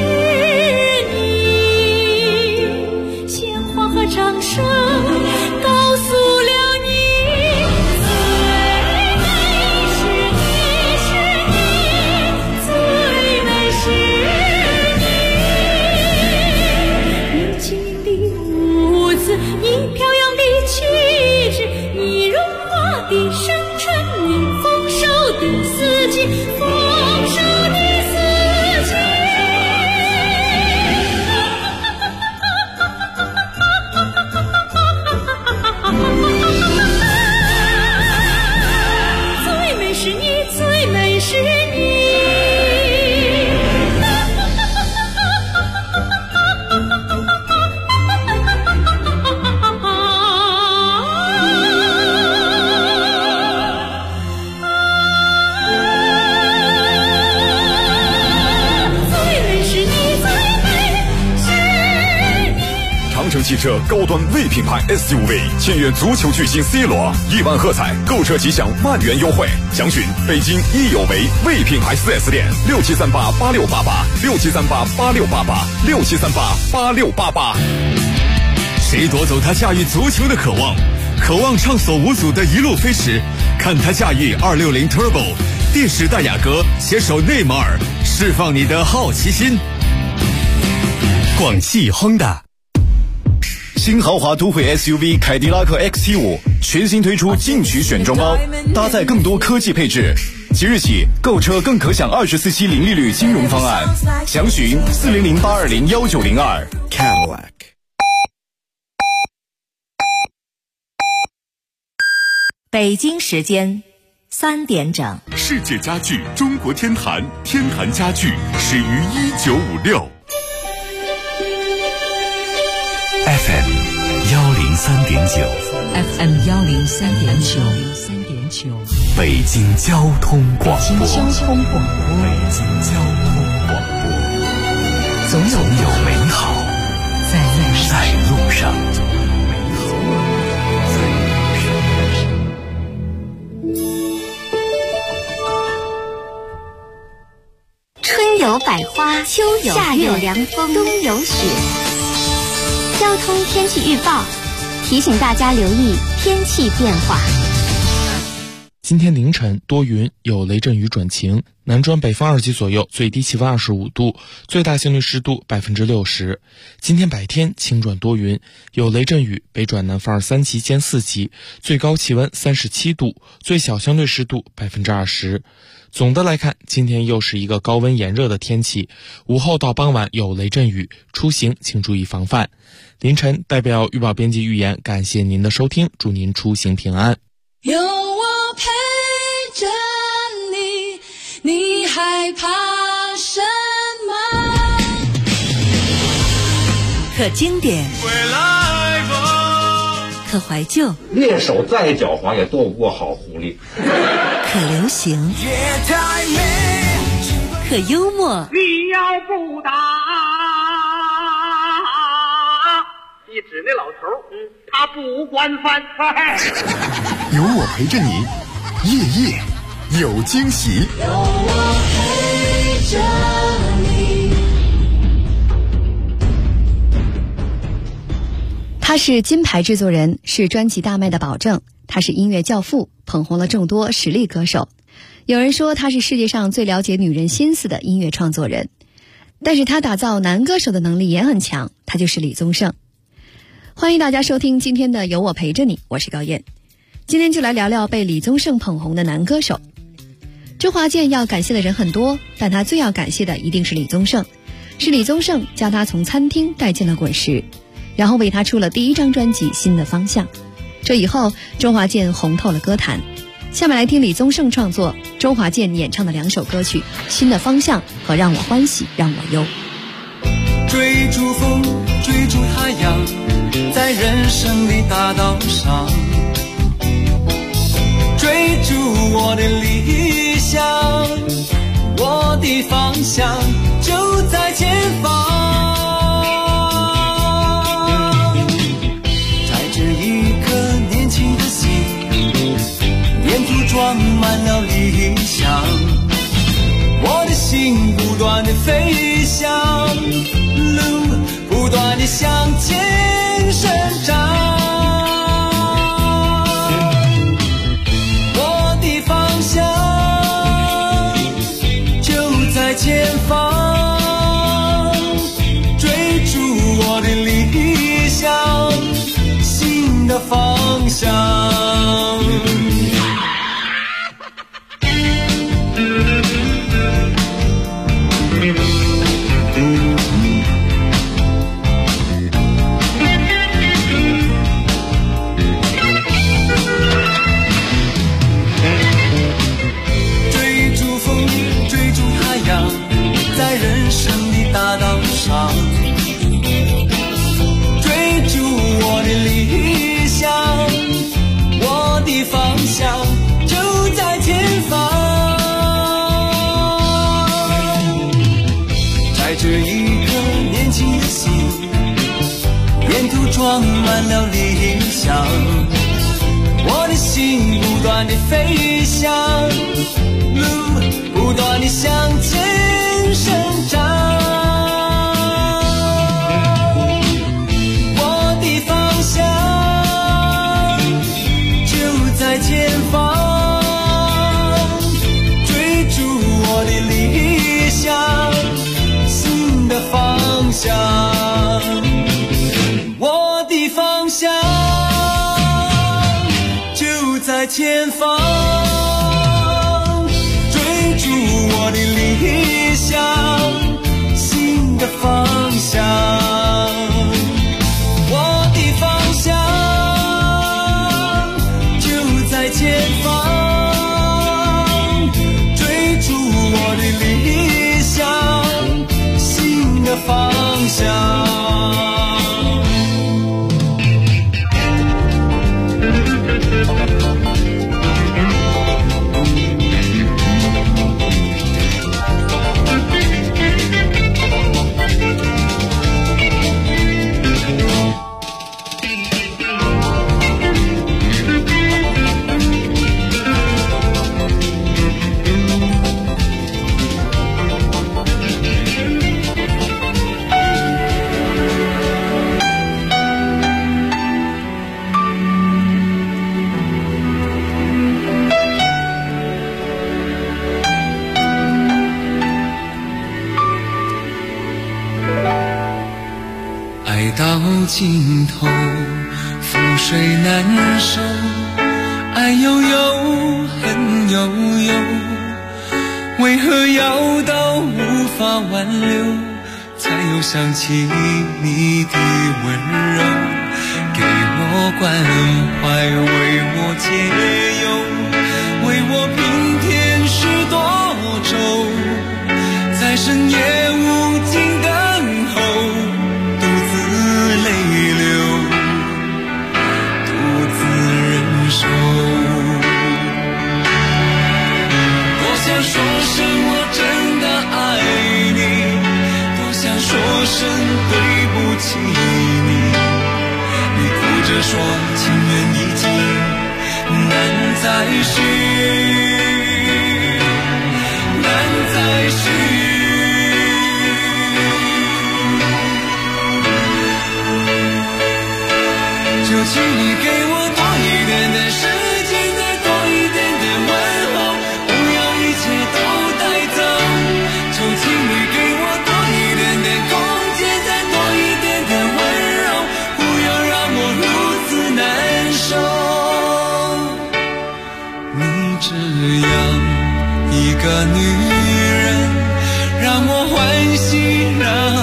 你，鲜花和掌声告诉了你。你飘扬的气质，你荣华的生辰，你丰收的四季，丰收的四季。最美是你，最美是你。 长城汽车高端微品牌 SUV 签约足球巨星 C 罗，1万喝彩，购车即享万元优惠。详询北京益有为微品牌 4S 店，67388688，67388688，67388688。谁夺走他驾驭足球的渴望？渴望畅所无阻的一路飞驰，看他驾驭260 Turbo， 第10代雅阁携手内马尔，释放你的好奇心。广汽 Honda。新豪华都会 SUV 凯迪拉克 XT5 全新推出进取选装包，搭载更多科技配置。即日起购车更可享24期零利率金融方案，详询400-820-1902 Cadillac。 北京时间3点整。 世界家具中国天坛，天坛家具始于1956。 FM 103.9 FM 103.9 北京交通广播。 北京交通广播，总有美好在路上。 春有百花，秋有夏有凉风，冬有雪。交通天气预报提醒大家留意天气变化。 今天凌晨多云，有雷阵雨转晴，南转北风2级左右，最低气温25度，最大相对湿度60%。今天白天晴转多云，有雷阵雨，北转南风3级兼4级，最高气温37度，最小相对湿度20%。总的来看，今天又是一个高温炎热的天气，午后到傍晚有雷阵雨，出行请注意防范。凌晨代表预报编辑预言，感谢您的收听，祝您出行平安。 有我陪着你，你害怕什么？ 可经典，可怀旧， 猎手再狡猾也躲不过好狐狸。 可流行，可幽默。 你要不打，一指那老头，他不管饭。 有我陪着你，夜夜有惊喜。 有我陪着你。 他是金牌制作人，是专辑大卖的保证。他是音乐教父，捧红了众多实力歌手。有人说他是世界上最了解女人心思的音乐创作人，但是他打造男歌手的能力也很强，他就是李宗盛。欢迎大家收听今天的有我陪着你，我是高燕。今天就来聊聊被李宗盛捧红的男歌手。周华健要感谢的人很多，但他最要感谢的一定是李宗盛。 是李宗盛将他从餐厅带进了滚石，然后为他出了第一张专辑《新的方向》。这以后，周华健红透了歌坛。下面来听李宗盛创作、周华健演唱的2首歌曲《新的方向》和《让我欢喜让我忧》。 追逐风，追逐太阳，在人生的大道上，追逐我的理想，我的方向就在前方。载着一颗年轻的心，沿途装满了理想，我的心不断地飞翔，路不断地向前生长，我的方向就在前方，追逐我的理想，新的方向。追逐我的理想，我的方向就在前方，载着一颗年轻的心，沿途装满了理想，我的心不断地飞翔，路不断地向前生长，前方，追逐我的理想，新的方向，我的方向就在前方，追逐我的理想，新的方向。前方，追逐我的理想，新的方向。到尽头，覆水难收，爱悠悠，恨悠悠，为何要到无法挽留，才又想起你的温柔，给我关怀，为我解忧，为我平添许多愁，在深夜无尽等候，泪流，独自忍受。多想说声我真的爱你，多想说声对不起你，你哭着说情缘已尽，难再续，难再续。就请你给我多一点的时间，再多一点的问候，不要一切都带走。就请你给我多一点的空间，再多一点的温柔，不要让我如此难受。你这样一个女人，让我欢喜，让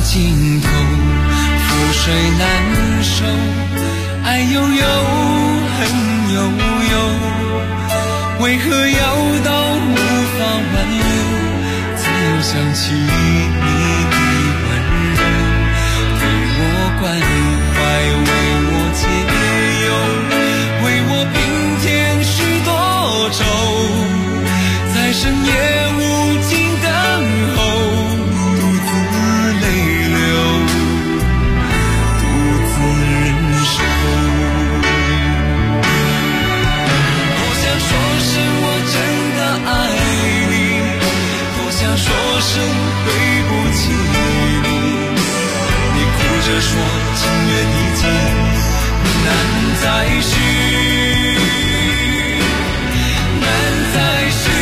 尽头，覆水难收，爱悠悠，恨悠悠，为何要到无法挽留，才又想起你的温柔，对我关怀，为我解忧，为我平添许多愁，在深夜无尽等候，独自泪流，独自忍受。多想说声我真的爱你，多想说声对不起你，你哭着说情缘已尽，难再续，难再续。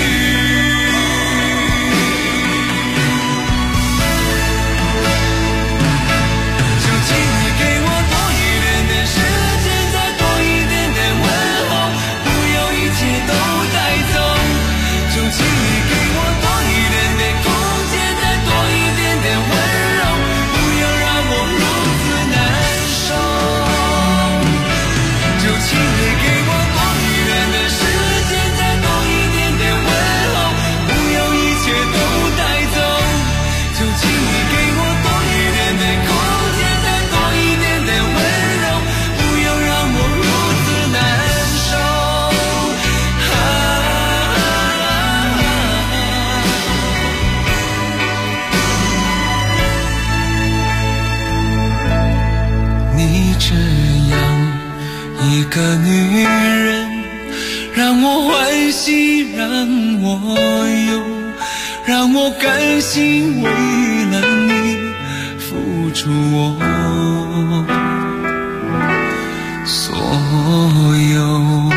一个女人，让我欢喜，让我忧，让我甘心为了你付出我所有。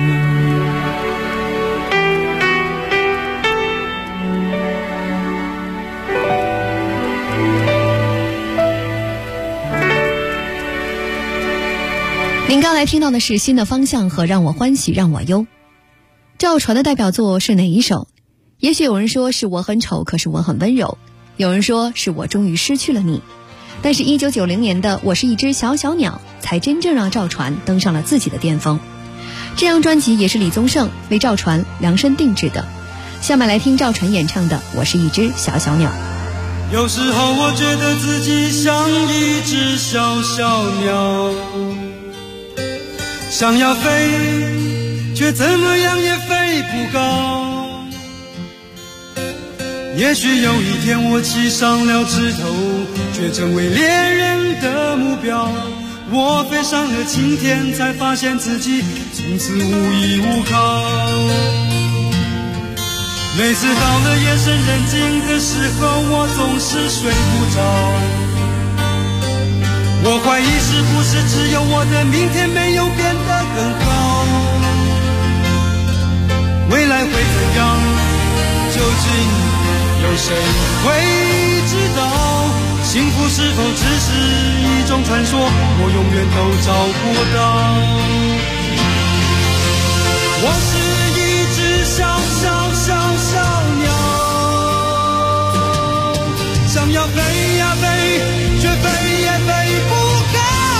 您刚才听到的是《新的方向》和《让我欢喜让我忧》。赵传的代表作是哪一首？也许有人说是我很丑，可是我很温柔；有人说是我终于失去了你。但是1990年的《我是一只小小鸟》才真正让赵传登上了自己的巅峰。这张专辑也是李宗盛为赵传量身定制的。下面来听赵传演唱的《我是一只小小鸟》。 有时候我觉得自己像一只小小鸟，想要飞，却怎么样也飞不高。也许有一天我栖上了枝头，却成为猎人的目标。我飞上了青天，才发现自己从此无依无靠。每次到了夜深人静的时候，我总是睡不着。我怀疑是不是只有我的明天没有变得更好，未来会怎样，究竟有谁会知道？幸福是否只是一种传说，我永远都找不到。我是一只小小小小鸟，想要飞呀飞，却飞也飞不高。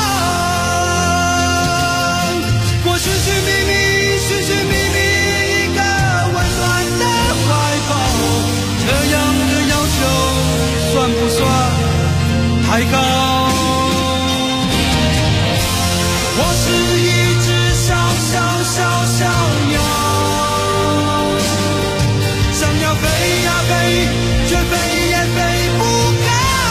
我寻寻觅觅，寻寻觅觅一个温暖的怀抱，这样的要求算不算太高？我是一只小小小小鸟，想要飞呀飞，却飞也飞不高。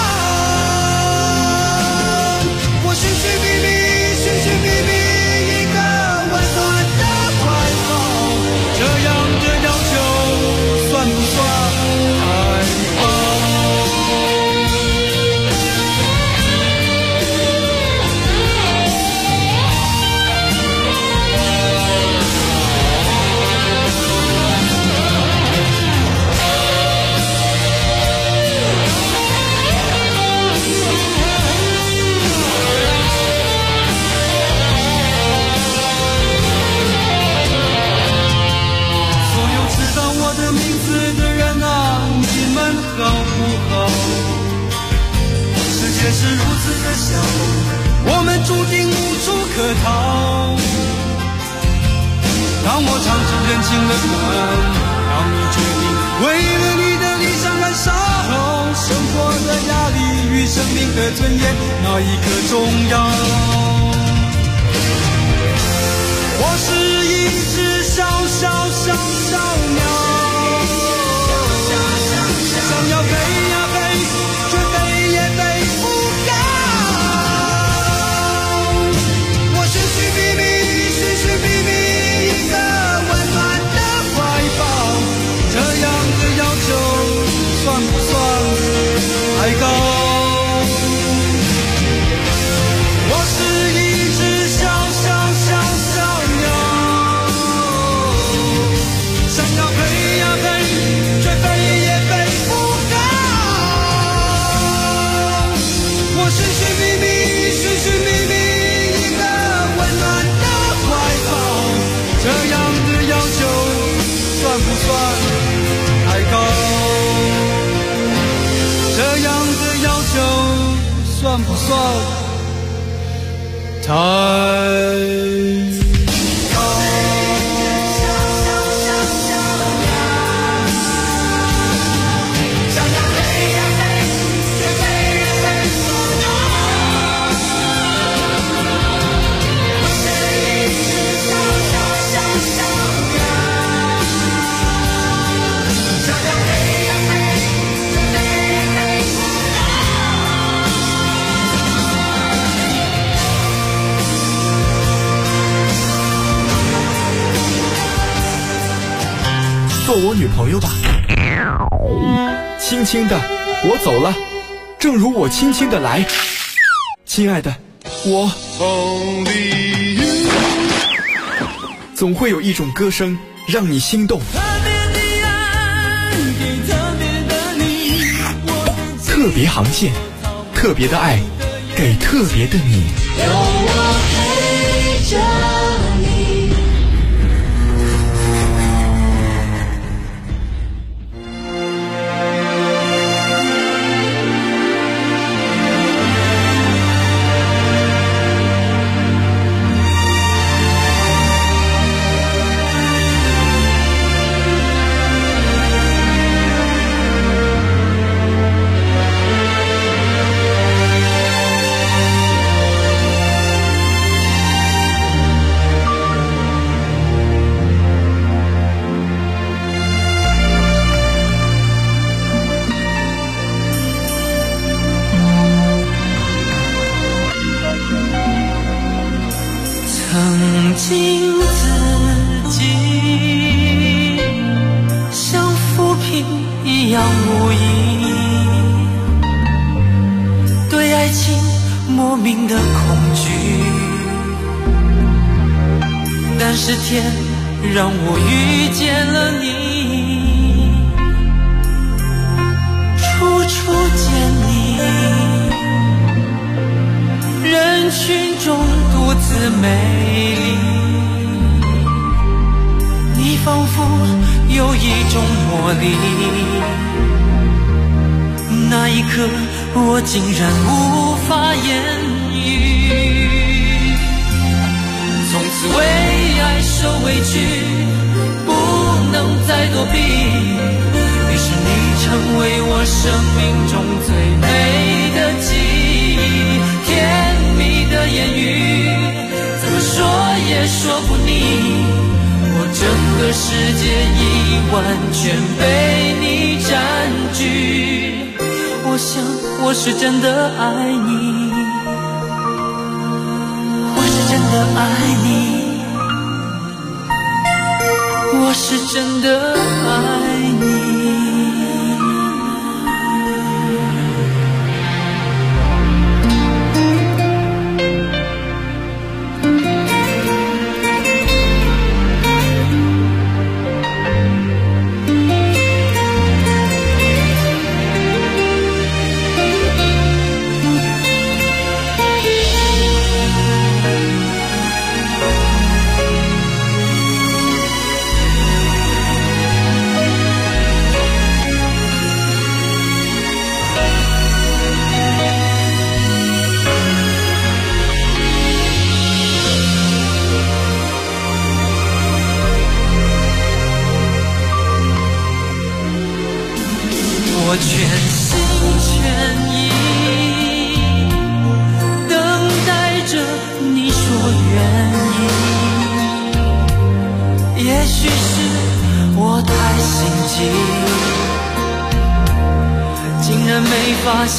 我寻寻觅觅，寻寻觅觅一个温暖的怀抱，这样的要求算不算太高？ 却是如此的小，我们注定无处可逃。当我尝尽人情冷暖，当你决定为了你的理想燃烧，生活的压力与生命的尊严，哪一个重要？我是一只小小小小鸟，想要飞呀飞，却飞也飞不高。我寻寻觅觅，寻寻觅觅一个温暖的怀抱，这样的要求算不算太高？我是一只小小小小鸟，想要飞呀飞，却飞也飞不高。我寻寻觅觅，寻寻觅觅一个温暖的怀抱，这样的要求算不算太高？这样的要求算不算太？ 做我女朋友吧，轻轻的我走了，正如我轻轻的来，亲爱的，我总会有一种歌声让你心动，特别航线，特别的爱，给特别的你。 有我陪着你。曾经自己像浮萍一样无依，对爱情莫名的恐惧，但是天让我遇见了你，处处见你，人群中独自美丽，你仿佛有一种魔力，那一刻我竟然无法言语，从此为爱受委屈，不能再躲避，于是你成为我生命中最美的记忆，甜蜜的言语怎么说也说不腻，我整个世界已完全被你占据，我想我是真的爱你，我是真的爱你，我是真的爱你。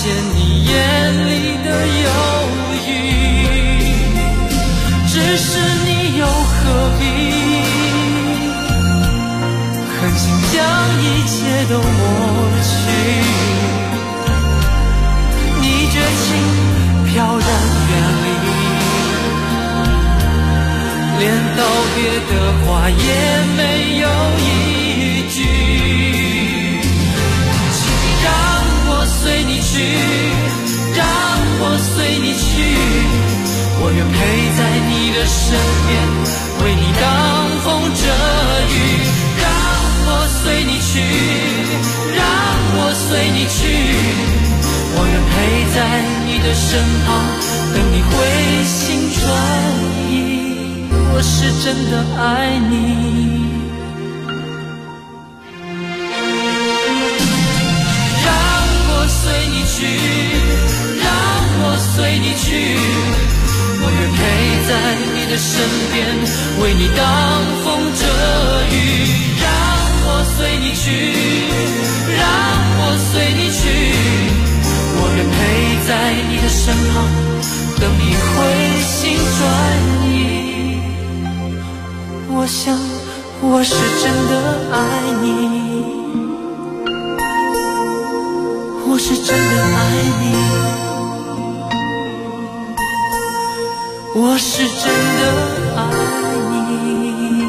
现你眼里的犹豫，只是你又何必狠心将一切都抹去？你绝情飘然远离，连道别的话也没有一句。请让我随你去，让我随你去，我愿陪在你的身边，为你挡风遮雨。让我随你去，让我随你去，我愿陪在你的身旁，等你回心转意，我是真的爱你。让我随你去，让我随你去，我愿陪在你的身边，为你挡风遮雨。让我随你去，让我随你去，我愿陪在你的身旁，等你回心转意。我想我是真的爱你，我是真的爱你，我是真的爱你。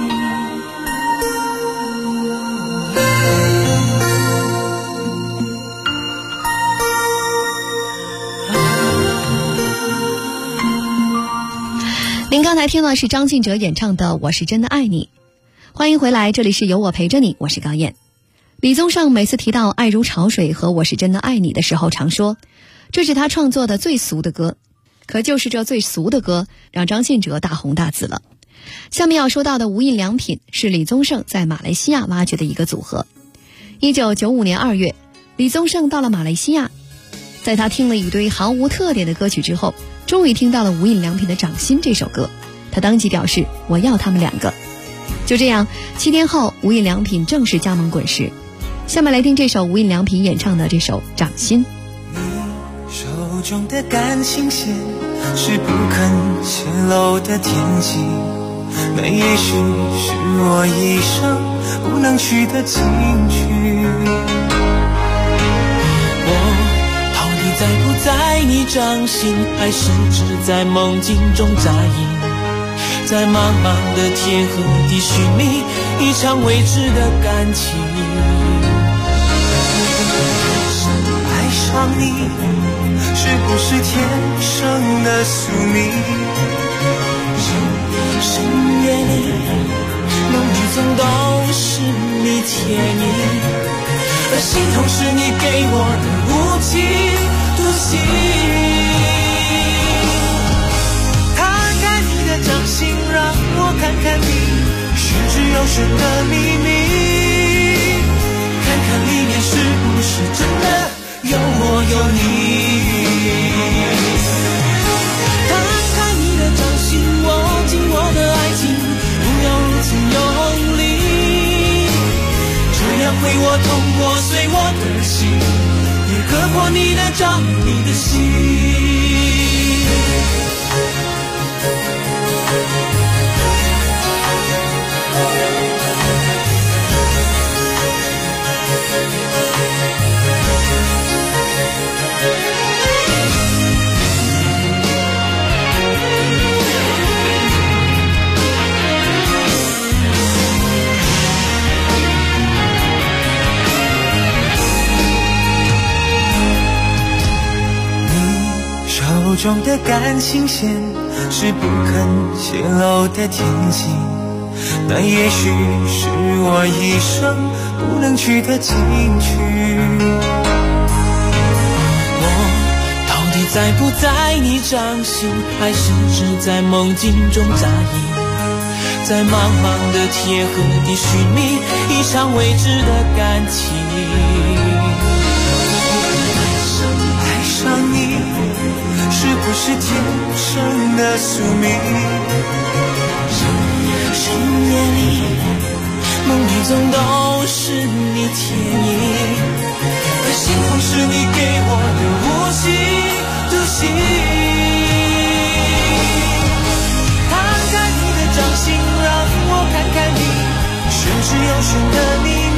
您刚才听到的是张信哲演唱的《我是真的爱你》。欢迎回来，这里是有我陪着你，我是高燕。李宗盛每次提到爱如潮水和我是真的爱你的时候，常说这是他创作的最俗的歌。可就是这最俗的歌让张信哲大红大紫了。下面要说到的无印良品是李宗盛在马来西亚挖掘的一个组合。1995年2月，李宗盛到了马来西亚，在他听了一堆毫无特点的歌曲之后，终于听到了无印良品的《掌心》这首歌，他当即表示我要他们两个。就这样7天后，无印良品正式加盟滚石。下面来听这首无印良品演唱的这首《掌心》。 手中的感情线是不肯泄露的天机，那也许是我一生不能取的禁区。我到底在不在你掌心，还是只在梦境中扎营，在茫茫的天和地寻觅一场未知的感情。爱上你是不是天生的宿命？深夜里梦里总都是你倩影，而心痛是你给我的无期徒刑。摊开你的掌心，让我看看你玄之又玄的秘密，看看里面是不是真的有我有你。摊开你的掌心，握紧我的爱情，不要如此用力，这样会我痛破碎我的心，也割破你的掌，你的心。手中的感情线是不肯泄露的天机，那也许是我一生不能取的禁区。我到底在不在你掌心，还是只在梦境中扎营，在茫茫的天和地寻觅一场未知的感情。爱上你是不是天生的宿命？深夜里梦里总都是你倩影，而心痛是你给我的呼吸的心。摊开你的掌心，让我看看你玄之又玄的秘密，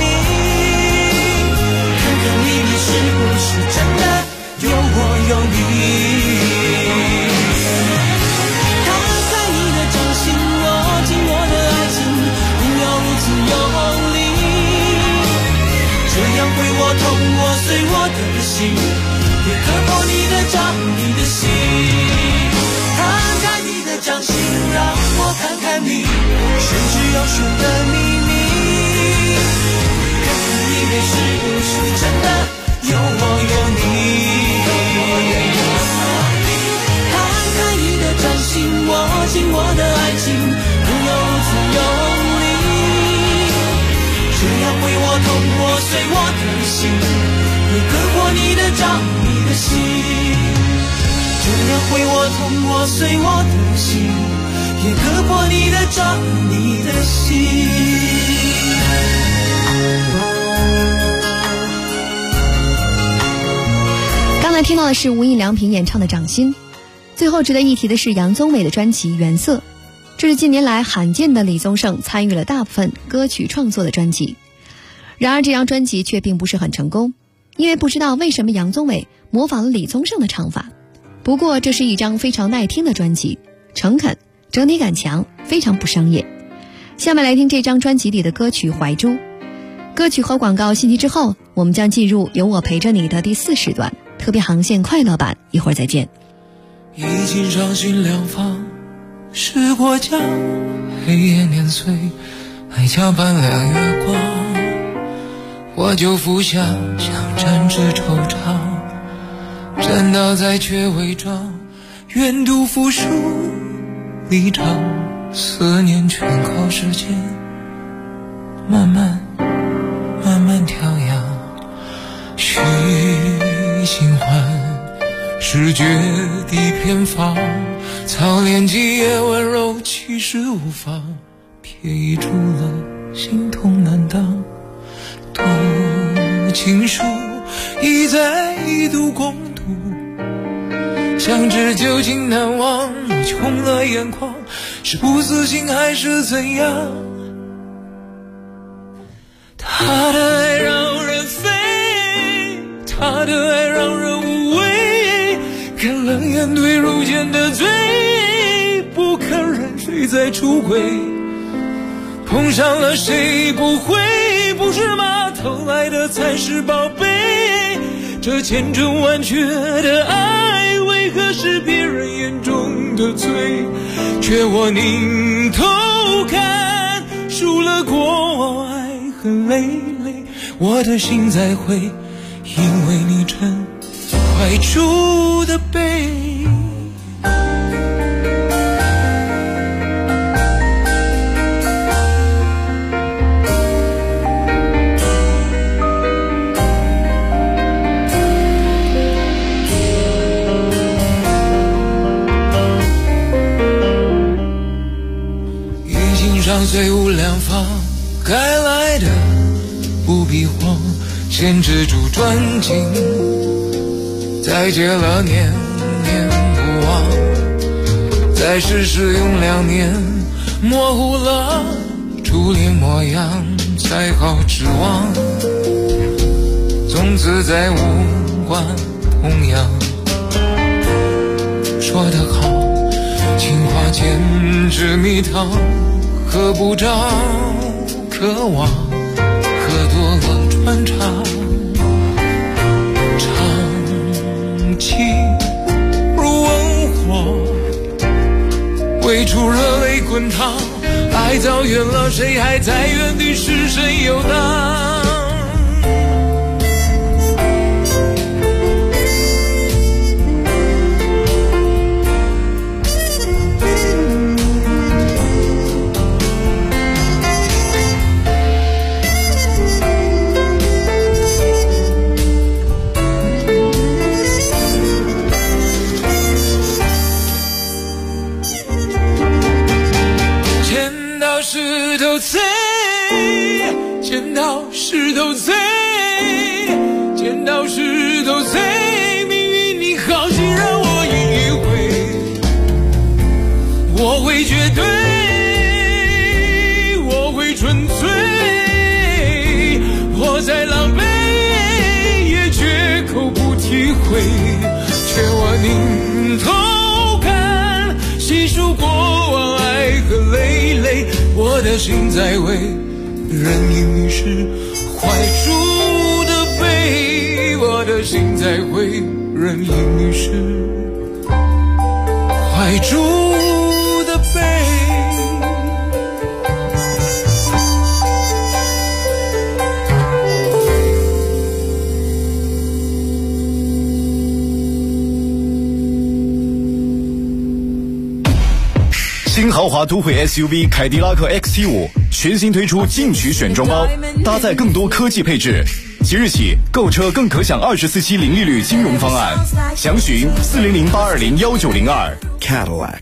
看看秘密是不是真的有我有你。摊开你的掌心，握紧我的爱情，不要如此用力，这样会我痛我碎我的心，也割破你的掌你的心。摊开你的掌心，让我看看你玄之又玄的秘密，看看里面是不是真的有我有你。摊开你的掌心，握紧我的爱情，不要如此用力，这样会我痛我碎我的心，也割破你的掌你的心，这样会我痛我碎我的心，也割破你的掌你的心。 刚才听到的是无印良品演唱的《掌心》。最后值得一提的是杨宗纬的专辑《原色》，这是近年来罕见的李宗盛参与了大部分歌曲创作的专辑。然而这张专辑却并不是很成功，因为不知道为什么杨宗纬模仿了李宗盛的唱法。不过这是一张非常耐听的专辑，诚恳，整体感强，非常不商业。下面来听这张专辑里的歌曲《怀珠》。歌曲和广告信息之后，我们将进入有我陪着你的第4时段特别航线快乐版，一会儿再见。 已经伤心两方，时过境，黑夜年岁，爱恰伴亮月光，我就服下像针织惆怅，真到再却伪装，愿赌服输离场，思念全靠时间慢慢慢慢调养，许心欢视觉地偏方，操练几夜温柔，其实无妨，瞥一出了心痛难当，读情书一再一度共度，相知旧情难忘，穷了眼眶，是不死心还是怎样？他的爱让人飞，他的爱让人无畏，看冷眼对如剑的罪，不肯认谁在出轨，碰上了谁不会，不是吗？偷来的才是宝贝，这千真万确的爱，为何是别人眼中的罪？却我拧头看，输了过往，爱恨累累，我的心在灰，因为你真怀出的悲。上虽无良方，该来的不必慌，先止住转经，再结了念念不忘，再试试用2年，模糊了初恋模样，才好指望，从此再无关痛痒。说得好，情话简直蜜糖，喝不着渴望，喝多了穿插，长期如温火，未出热泪滚烫，爱早远了，谁还在原地失神游荡？石头碎，剪刀石头碎，剪刀石且我拧头看，细数过往爱和累累，我的心在为人因于是怀住的悲，我的心在为人因于是怀住的悲。 新豪华都会 SUV 凯迪拉克 XT5 全新推出进取选装包，搭载更多科技配置。即日起购车更可享24期零利率金融方案，详询400-820-1902 Cadillac。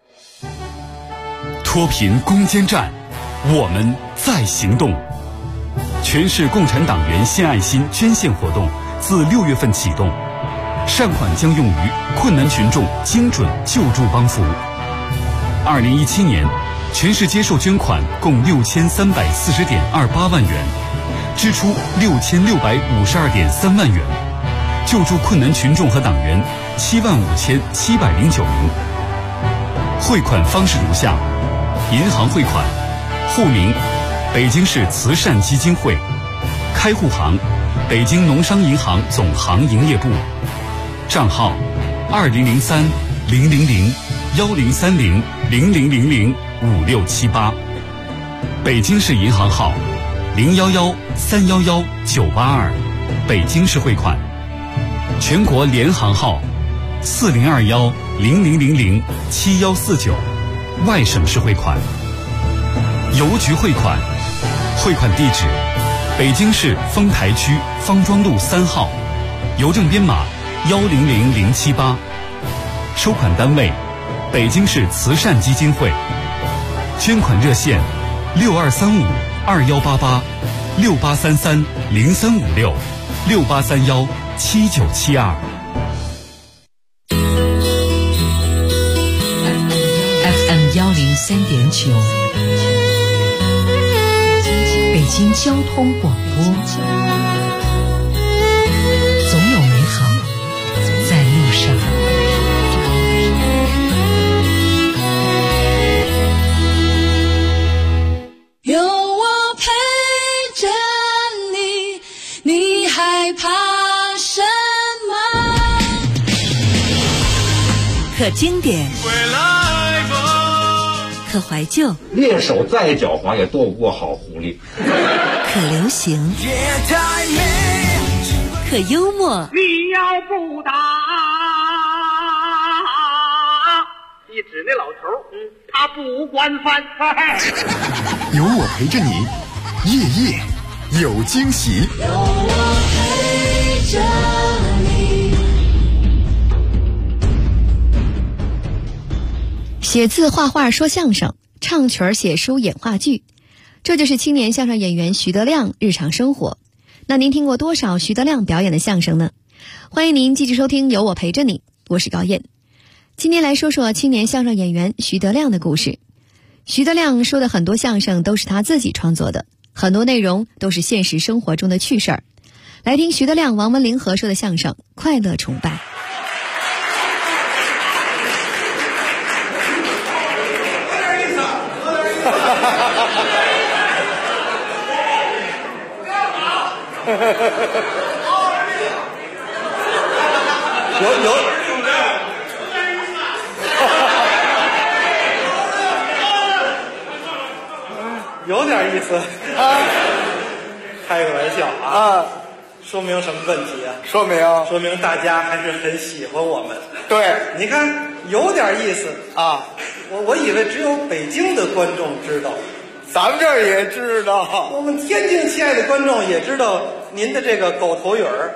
脱贫攻坚战，我们在行动。全市共产党员献爱心捐献活动自6月份启动，善款将用于困难群众精准救助帮扶。2017年，全市接受捐款共6340.28万元，支出6652.3万元，救助困难群众和党员75709名。汇款方式如下：银行汇款，户名北京市慈善基金会，开户行北京农商银行总行营业部，账号2030-1030-1030-00005678，北京市银行号011-311-982，北京市汇款，全国联行号4021-0000-7149，外省市汇款。邮局汇款，汇款地址北京市丰台区方庄路3号，邮政编码100078，收款单位北京市慈善基金会，捐款热线6235-2833-0356-6831-7972。 FM 103.9，北京交通广播，总有美好在路上。 有我陪着你，你害怕什么？ 可经典，可怀旧， 猎手再狡猾也躲不过好狐狸。 可流行，可幽默。 你要不打，你指那老头，他不管饭。 有我陪着你，夜夜有惊喜。 有我陪着你。 写字、画画、说相声，唱曲儿、写书、演话剧，这就是青年相声演员徐德亮日常生活。那您听过多少徐德亮表演的相声呢？欢迎您继续收听《有我陪着你》，我是高燕。今天来说说青年相声演员徐德亮的故事。徐德亮说的很多相声都是他自己创作的，很多内容都是现实生活中的趣事儿。来听徐德亮、王文林合说的相声《快乐崇拜》。 有点意思啊，开个玩笑啊，说明什么问题啊？说明大家还是很喜欢我们。对，你看有点意思啊，我以为只有北京的观众知道，咱们这儿也知道，我们天津亲爱的观众也知道您的这个狗头语儿。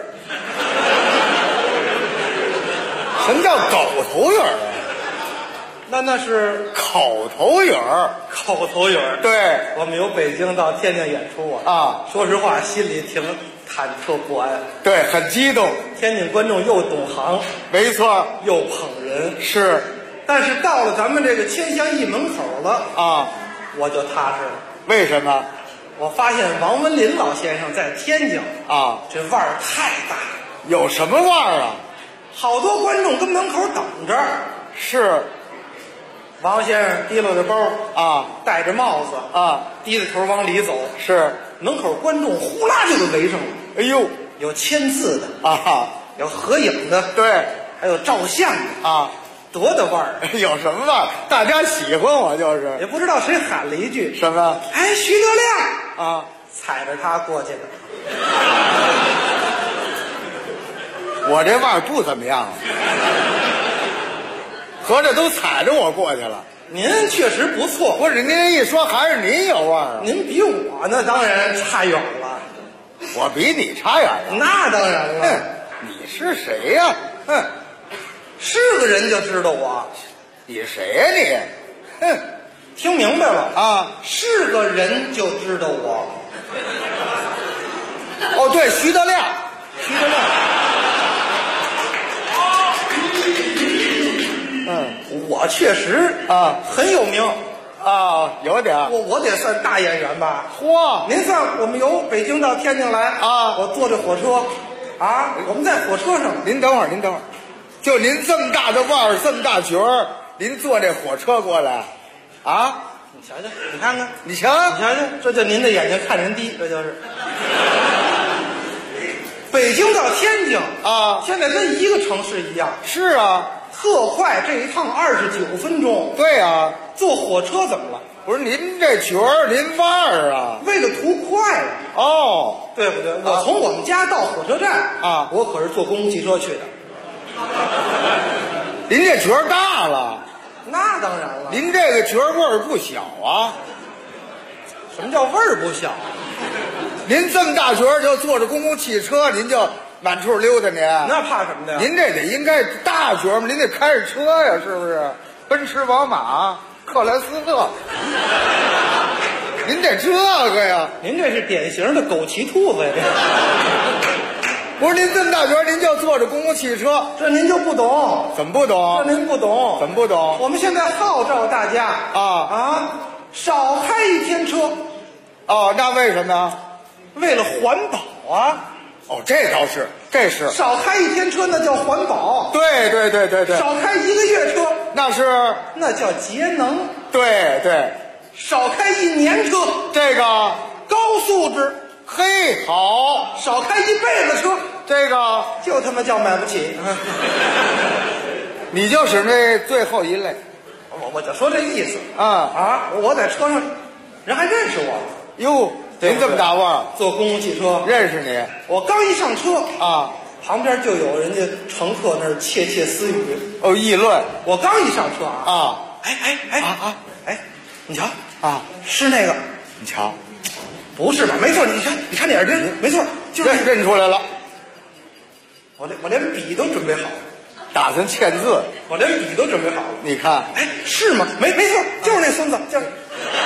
什么叫狗头语儿啊？那是口头语儿，口头语儿。对，我们由北京到天津演出啊，说实话心里挺忐忑不安，对，很激动。天津观众又懂行，没错，又捧人，是。但是到了咱们这个千祥驿门口了啊，我就踏实了。为什么？我发现王文林老先生在天津啊，这腕儿太大了。有什么腕儿啊？ 好多观众跟门口等着。 是。 王先生提溜着包啊， 戴着帽子啊， 低着头往里走。 是。 门口观众呼啦就给围上了。 哎呦， 有签字的啊， 有合影的， 对， 还有照相的啊， 多大腕儿？ 有什么腕儿？大家喜欢我就是。 也不知道谁喊了一句什么？ 哎，徐德亮啊， 踩着他过去的。 我这腕儿不怎么样，合着都踩着我过去了。 您确实不错， 不是您这一说，还是您有腕儿啊？ 您比我那当然差远了。 我比你差远了。 那当然了。 你是谁呀？ 是个人就知道我。 你谁呀你？ 听明白了啊？ 是个人就知道我。 哦，对，徐德亮，徐德亮。 我确实啊很有名啊，有点。 我得算大演员吧？ 嚯！ 您算我们由北京到天津来啊， 我坐这火车啊，我们在火车上。 您等会儿，就您这么大的腕儿，这么大角儿，您坐这火车过来啊？ 你瞧瞧，你看看， 你瞧， 你瞧瞧，这就您的眼睛看人低，这就是。北京到天津啊， 现在跟一个城市一样。 是啊。 特快，这一趟29分钟。 对啊， 坐火车怎么了？ 不是您这角儿，您腕儿啊， 为了图快了。 哦， 对不对？我从我们家到火车站啊， 我可是坐公共汽车去的。 您这角儿大了。 那当然了。 您这个角儿味儿不小啊。 什么叫味儿不小？ 您这么大角儿就坐着公共汽车，您就满处溜达您。 那怕什么的呀？ 您这得应该大角嘛，您得开着车呀，是不是？奔驰、宝马、克莱斯勒，您得这个呀。 您这是典型的枸杞兔子呀！ 不是您这么大角，您就坐着公共汽车， 这您就不懂。 怎么不懂？ 这您不懂。 怎么不懂？ 我们现在号召大家少开一天车。 哦，那为什么呀？ 为了环保啊。 哦，这倒是，这是少开一天车，那叫环保。 对对对对对， 少开1个月车，那叫节能。 对对， 少开1年车， 这个高素质。 嘿，好， 少开1辈子车， 这个就他妈叫买不起。 你就是那最后一类， 我就说这意思啊。 我在车上，人还认识我哟。您这么大腕儿， 坐公共汽车认识你。 我刚一上车啊， 旁边就有人家乘客那儿窃窃私语， 议论。 我刚一上车哎， 你瞧啊， 是那个， 你瞧， 不是吧？没错，你看那耳针，没错，就是认出来了。 我连笔都准备好了， 打算签字， 我连笔都准备好了。 你看， 哎，是吗？没错，就是那孙子，就是。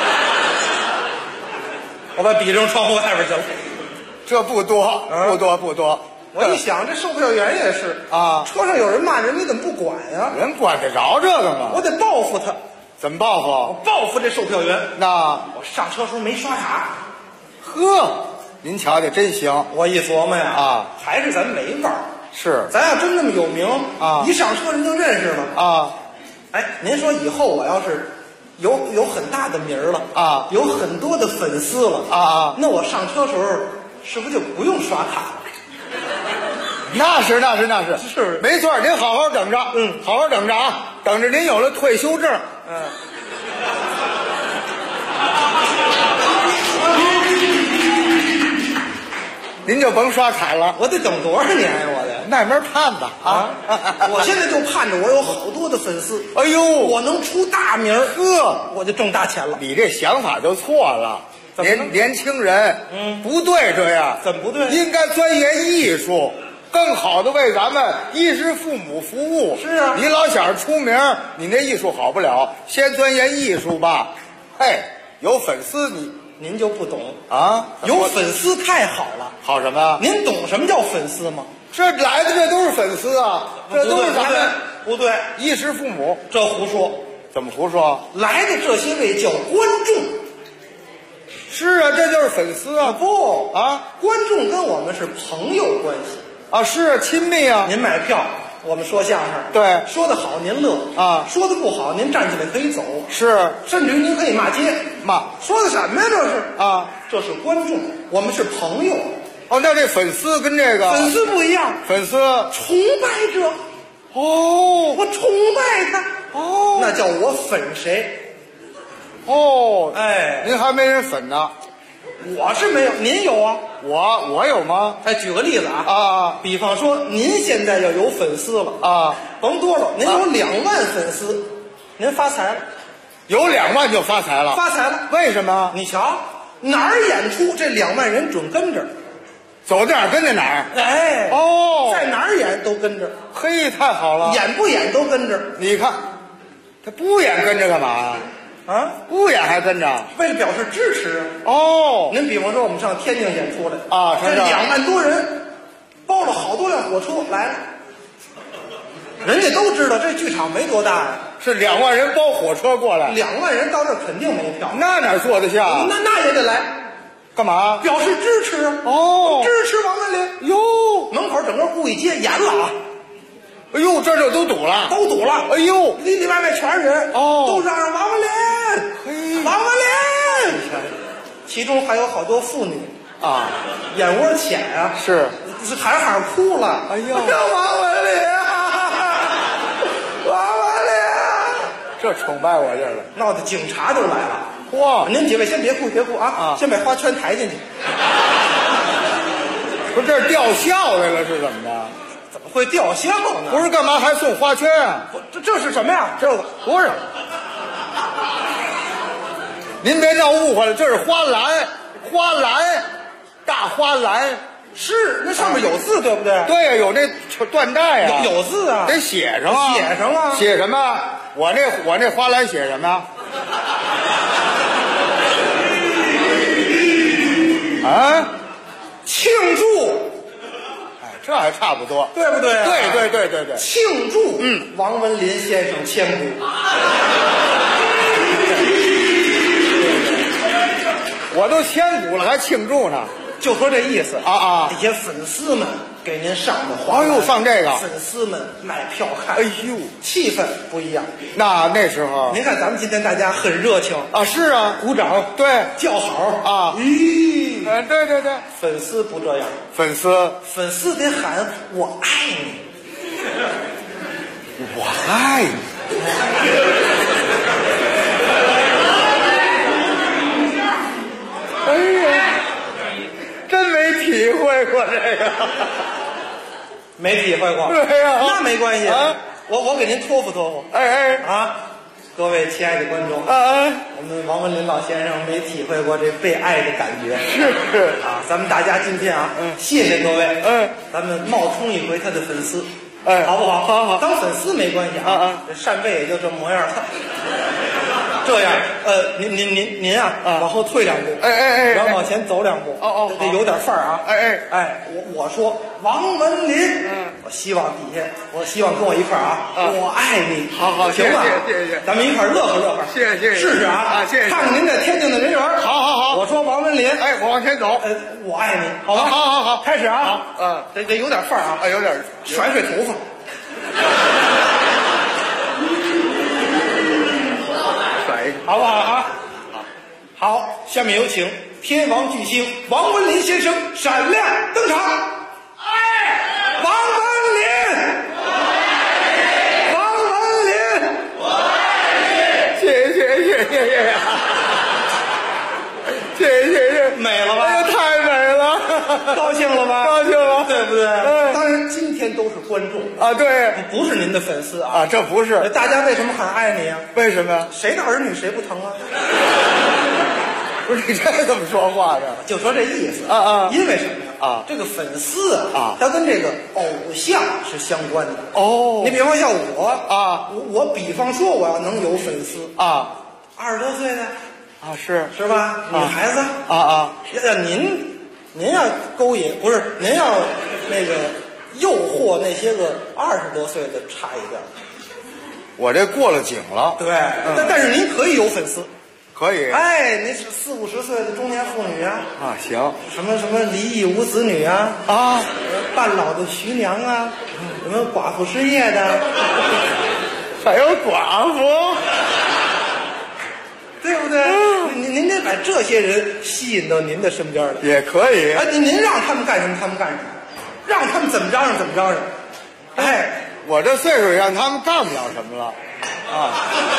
我把笔扔窗户外边去了， 这不多，不多。 我一想，这售票员也是啊， 车上有人骂人，你怎么不管呀？ 人管得着这个吗？ 我得报复他。 怎么报复？ 我报复这售票员。 那我上车时候没刷卡。 呵，您瞧瞧，真行。 我一琢磨呀，还是咱没腕儿。 是， 咱要真那么有名啊， 一上车人就认识了啊。 哎，您说以后我要是有很大的名儿了啊， 有很多的粉丝了啊， 那我上车时候是不是就不用刷卡了？ 那是， 是没错。您好好等着，好好等着啊，等着您有了退休证，您就甭刷卡了。 我得等多少年呀？我得慢慢盼吧啊！ 我现在就盼着我有好多的粉丝。 哎呦， 我能出大名呵， 我就挣大钱了。 你这想法就错了。年轻人，不对这样。 怎么不对？ 应该钻研艺术，更好的为咱们衣食父母服务。 是啊， 你老想着出名，你那艺术好不了。先钻研艺术吧。嘿，有粉丝您就不懂啊？ 有粉丝太好了。 好什么？ 您懂什么叫粉丝吗？ 这来的这都是粉丝啊，这都是咱们不对， 衣食父母。 这胡说。 怎么胡说？ 来的这些位叫观众。 是啊，这就是粉丝啊。 不啊，观众跟我们是朋友关系啊，是啊，亲密啊。 您买票我们说相声， 对， 说得好您乐啊， 说得不好您站起来可以走， 是， 甚至于您可以骂街，说的什么呀？这是啊， 这是观众，我们是朋友。 哦，那这粉丝跟这个粉丝不一样， 粉丝崇拜者。 哦， 我崇拜他。 哦， 那叫我粉谁？ 哦， 哎， 您还没人粉呢。 我是没有，您有啊？ 我有吗？ 哎，举个例子比方说您现在要有粉丝了甭多了，您有2万粉丝，您发财了。 有2万就发财了？ 发财了？ 为什么？ 你瞧哪儿演出，这2万人准跟着， 走哪儿跟着哪儿。 哎， 哦， 在哪儿演都跟着。 嘿，太好了， 演不演都跟着。 你看，他不演跟着干嘛呀？ 啊， 不演还跟着， 为了表示支持。 哦， 您比方说我们上天津演出来这 2万多人，包了好多辆火车来了，人家都知道这剧场没多大呀， 是2万人包火车过来 ，2万人到这儿肯定没票， 那哪坐得下？ 那也得来， 干嘛？ 表示支持啊！ 哦， 支持王文林哟， 门口整个故意街严了啊！ 哎呦，这就都堵了， 都堵了！ 哎呦， 里里外外全是人，都嚷嚷王文林，王文林。其中还有好多妇女啊， 眼窝浅啊， 是喊哭了。 哎呦， 王文林啊，王文林啊， 这崇拜我这个， 闹得警察都来了。 哇， 您几位先别哭啊，先把花圈抬进去。 不是这吊孝来了是怎么着？ 怎么会吊孝呢？ 不是干嘛还送花圈啊？ 这是什么呀？这个不是，您别闹误会了，这是花篮，大花篮。 是，那上面有字对不对？ 对呀，有那缎带啊， 有字啊， 得写上啊， 写上啊， 写什么？我那花篮写什么呀？啊， 庆祝。 这还差不多， 对不对？ 对， 庆祝，王文林先生千古。 我都千古了，还庆祝呢？ 就说这意思啊！ 这些粉丝们给您上的花， 哎呦，上这个， 粉丝们买票看， 哎呦， 气氛不一样。 那时候， 您看咱们今天大家很热情啊，是啊， 鼓掌， 对， 叫好啊， 咦， 对， 粉丝不这样， 粉丝得喊我爱你， 我爱你。哎呀，真没体会过这个， 没体会过。 对呀， 那没关系啊， 我给您托付托付。各位亲爱的观众我们王文林老先生没体会过这被爱的感觉， 是啊，咱们大家今天谢谢各位，咱们冒充一回他的粉丝，好不好？ 好， 当粉丝没关系这扇贝也就这模样。这样，您往后退2步，然后往前走2步，得有点范儿啊，我说王文林，我希望跟我一块儿我爱你， 好， 行吧？ 谢谢， 咱们一块儿乐呵， 谢谢， 试试啊， 谢谢， 看看您在天津的人缘。 好， 我说王文林， 我往前走， 我爱你，好吧？ 好， 开始啊，得有点范儿啊， 有点甩头发。好不好啊？好，下面有请天王巨星王文林先生闪亮登场。王文林，王文林，谢，美了吧？ 哎呀，太美了， 高兴了吧？ 高兴了， 对不对？当然，今天都是观众啊，对， 不是您的粉丝啊， 这不是。 大家为什么喊爱你啊？ 为什么呀？ 谁的儿女谁不疼啊？ 不是你这怎么说话呢？ 就说这意思因为什么呀？这个粉丝他跟这个偶像是相关的你比方像我我比方说我要能有粉丝20多岁的是吧？女孩子要您要勾引，不是您要那个诱惑那些个20多岁的差一点。 我这过了井了。 对，但是您可以有粉丝。 可以， 您是40、50岁的中年妇女啊， 行， 什么离异无子女啊，半老的徐娘啊， 什么寡妇失业的， 还有寡妇， 对不对？您得把这些人吸引到您的身边来， 也可以。 啊，您让他们干什么，他们干什么，让他们怎么嚷嚷怎么嚷嚷。哎， 我这岁数让他们干不了什么了啊。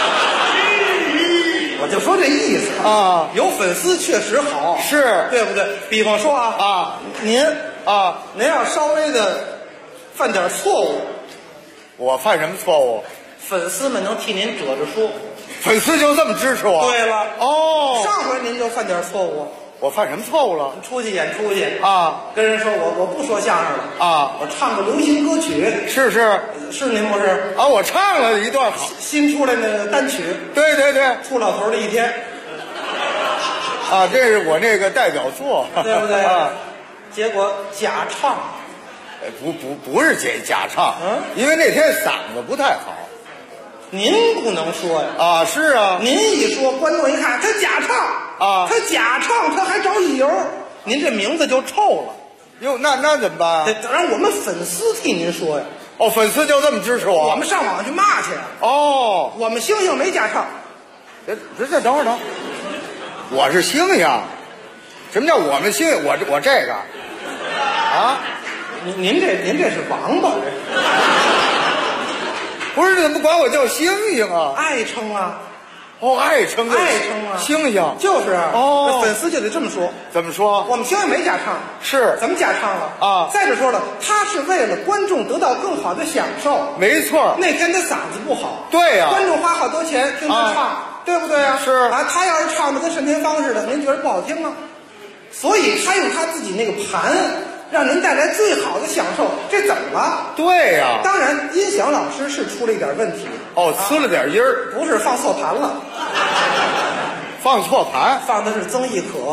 我就说这意思啊， 有粉丝确实好， 是对不对？比方说您要稍微的犯点错误， 我犯什么错误？ 粉丝们能替您遮着说。 粉丝就这么支持我？ 对了， 哦， 上回您就犯点错误。 我犯什么错误了？ 出去演出去啊， 跟人说我不说相声了啊， 我唱个流行歌曲。是您不是啊？我唱了一段好新出来那个单曲。 对对对， 出老头的一天。 啊，这是我那个代表作， 对不对？ 啊， 结果假唱。 不是假唱，因为那天嗓子不太好。 您不能说呀！ 啊，是啊， 您一说，观众一看他假唱啊， 他假唱，他还找理由，您这名字就臭了。 哟，那怎么办？ 得让我们粉丝替您说呀。 哦，粉丝就这么支持我？ 我们上网去骂去。 哦， 我们星星没假唱。 这等会儿，我是星星。什么叫我们星星？我这个啊？ 您这是王八这。 不是，怎么管我叫星星啊？ 爱称啊！ 哦，爱称啊！星星就是啊！ 哦， 粉丝就得这么说。 怎么说？ 我们星星没假唱， 是怎么假唱了啊？ 再者说了，他是为了观众得到更好的享受。 没错， 那天他嗓子不好， 对呀， 观众花好多钱听他唱，对不对啊？ 是啊，他要是唱的跟单田芳似的，您觉得不好听啊？所以他用他自己那个盘。让您带来最好的享受，这怎么了？ 对呀， 当然音响老师是出了一点问题。 哦，呲了点音儿， 不是放错盘了， 放错盘， 放的是曾轶可。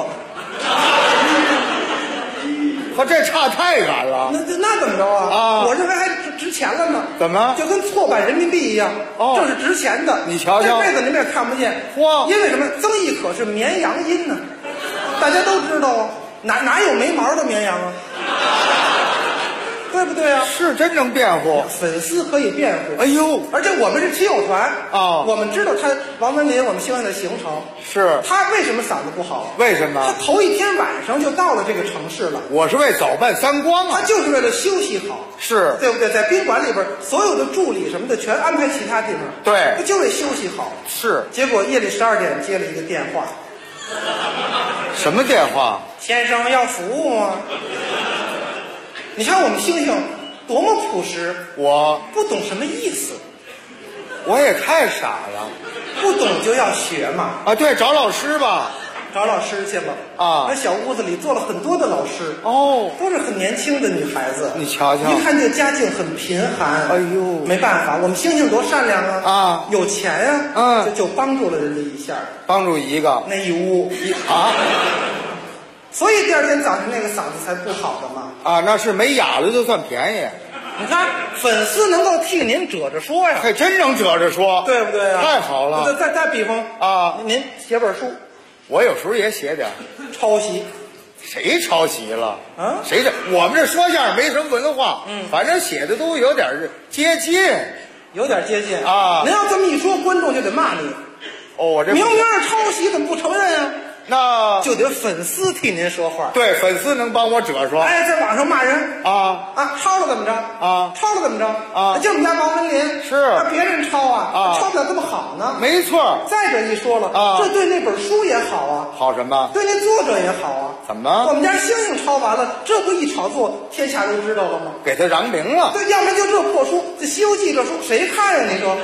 他这差太远了。 那怎么着啊？ 啊， 我认为还值钱了呢。 怎么？ 就跟错版人民币一样， 哦， 这是值钱的。 你瞧瞧， 这辈子您也看不见。 嚯！ 因为什么？曾轶可是绵羊音呢，大家都知道啊。哪有没毛的绵羊啊？对不对啊？ 是真能辩护， 粉丝可以辩护。 哎呦， 而且我们是亲友团啊， 我们知道他王文林，我们希望的行程是他为什么嗓子不好？ 为什么？ 他头一天晚上就到了这个城市了。 我是为早办三光啊， 他就是为了休息好， 是对不对？在宾馆里边，所有的助理什么的全安排其他地方， 对， 他就为休息好。 是， 结果夜里12点接了一个电话。 什么电话？ 先生要服务吗？你看我们星星多么朴实， 我不懂什么意思， 我也太傻了， 不懂就要学嘛。 啊，对，找老师吧， 找老师去了啊。 那小屋子里坐了很多的老师， 哦， 都是很年轻的女孩子， 你瞧瞧， 一看这家境很贫寒， 哎呦， 没办法，我们星星多善良啊， 啊， 有钱呀，就帮助了人家一下， 帮助一个那一屋啊。 所以第二天早上那个嗓子才不好的嘛。 啊，那是没哑了就算便宜。 你看粉丝能够替您褶着说呀， 还真能褶着说， 对不对啊？ 太好了。 再比方啊， 您写本书， 我有时候也写点抄袭。 谁抄袭了？ 啊？ 谁这？我们这说相声没什么文化，反正写的都有点接近， 有点接近啊。 您要这么一说，观众就得骂你。 哦，我这明明是抄袭，怎么不承认啊？ 那就得粉丝替您说话。 对，粉丝能帮我褶说。 哎，在网上骂人啊， 抄了怎么着啊？ 抄了怎么着啊？ 就我们家王文林是， 别人抄啊，抄不了这么好呢。 没错。 再者一说了啊， 这对那本书也好啊。 好什么？ 对那作者也好啊。 怎么？ 我们家星星抄完了，这不一炒作，天下都知道了吗？ 给他扬名了。 对，要不然就这破书，这《西游记》这书谁看呀？你说，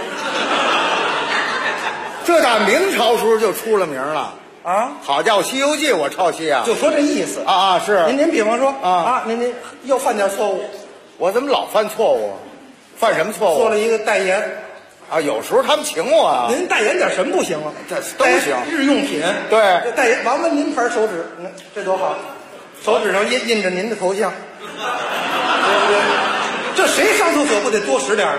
这打明朝时候就出了名了。 啊， 好家伙，《西游记》我抄袭啊！ 就说这意思啊，是。 您比方说您又犯点错误， 我怎么老犯错误？犯什么错误？ 做了一个代言啊，有时候他们请我啊。 您代言点什么不行啊？ 这都行， 日用品。 对， 代言王文林牌手指，这多好，手指上印着您的头像，对不对？这谁上厕所不得多使点？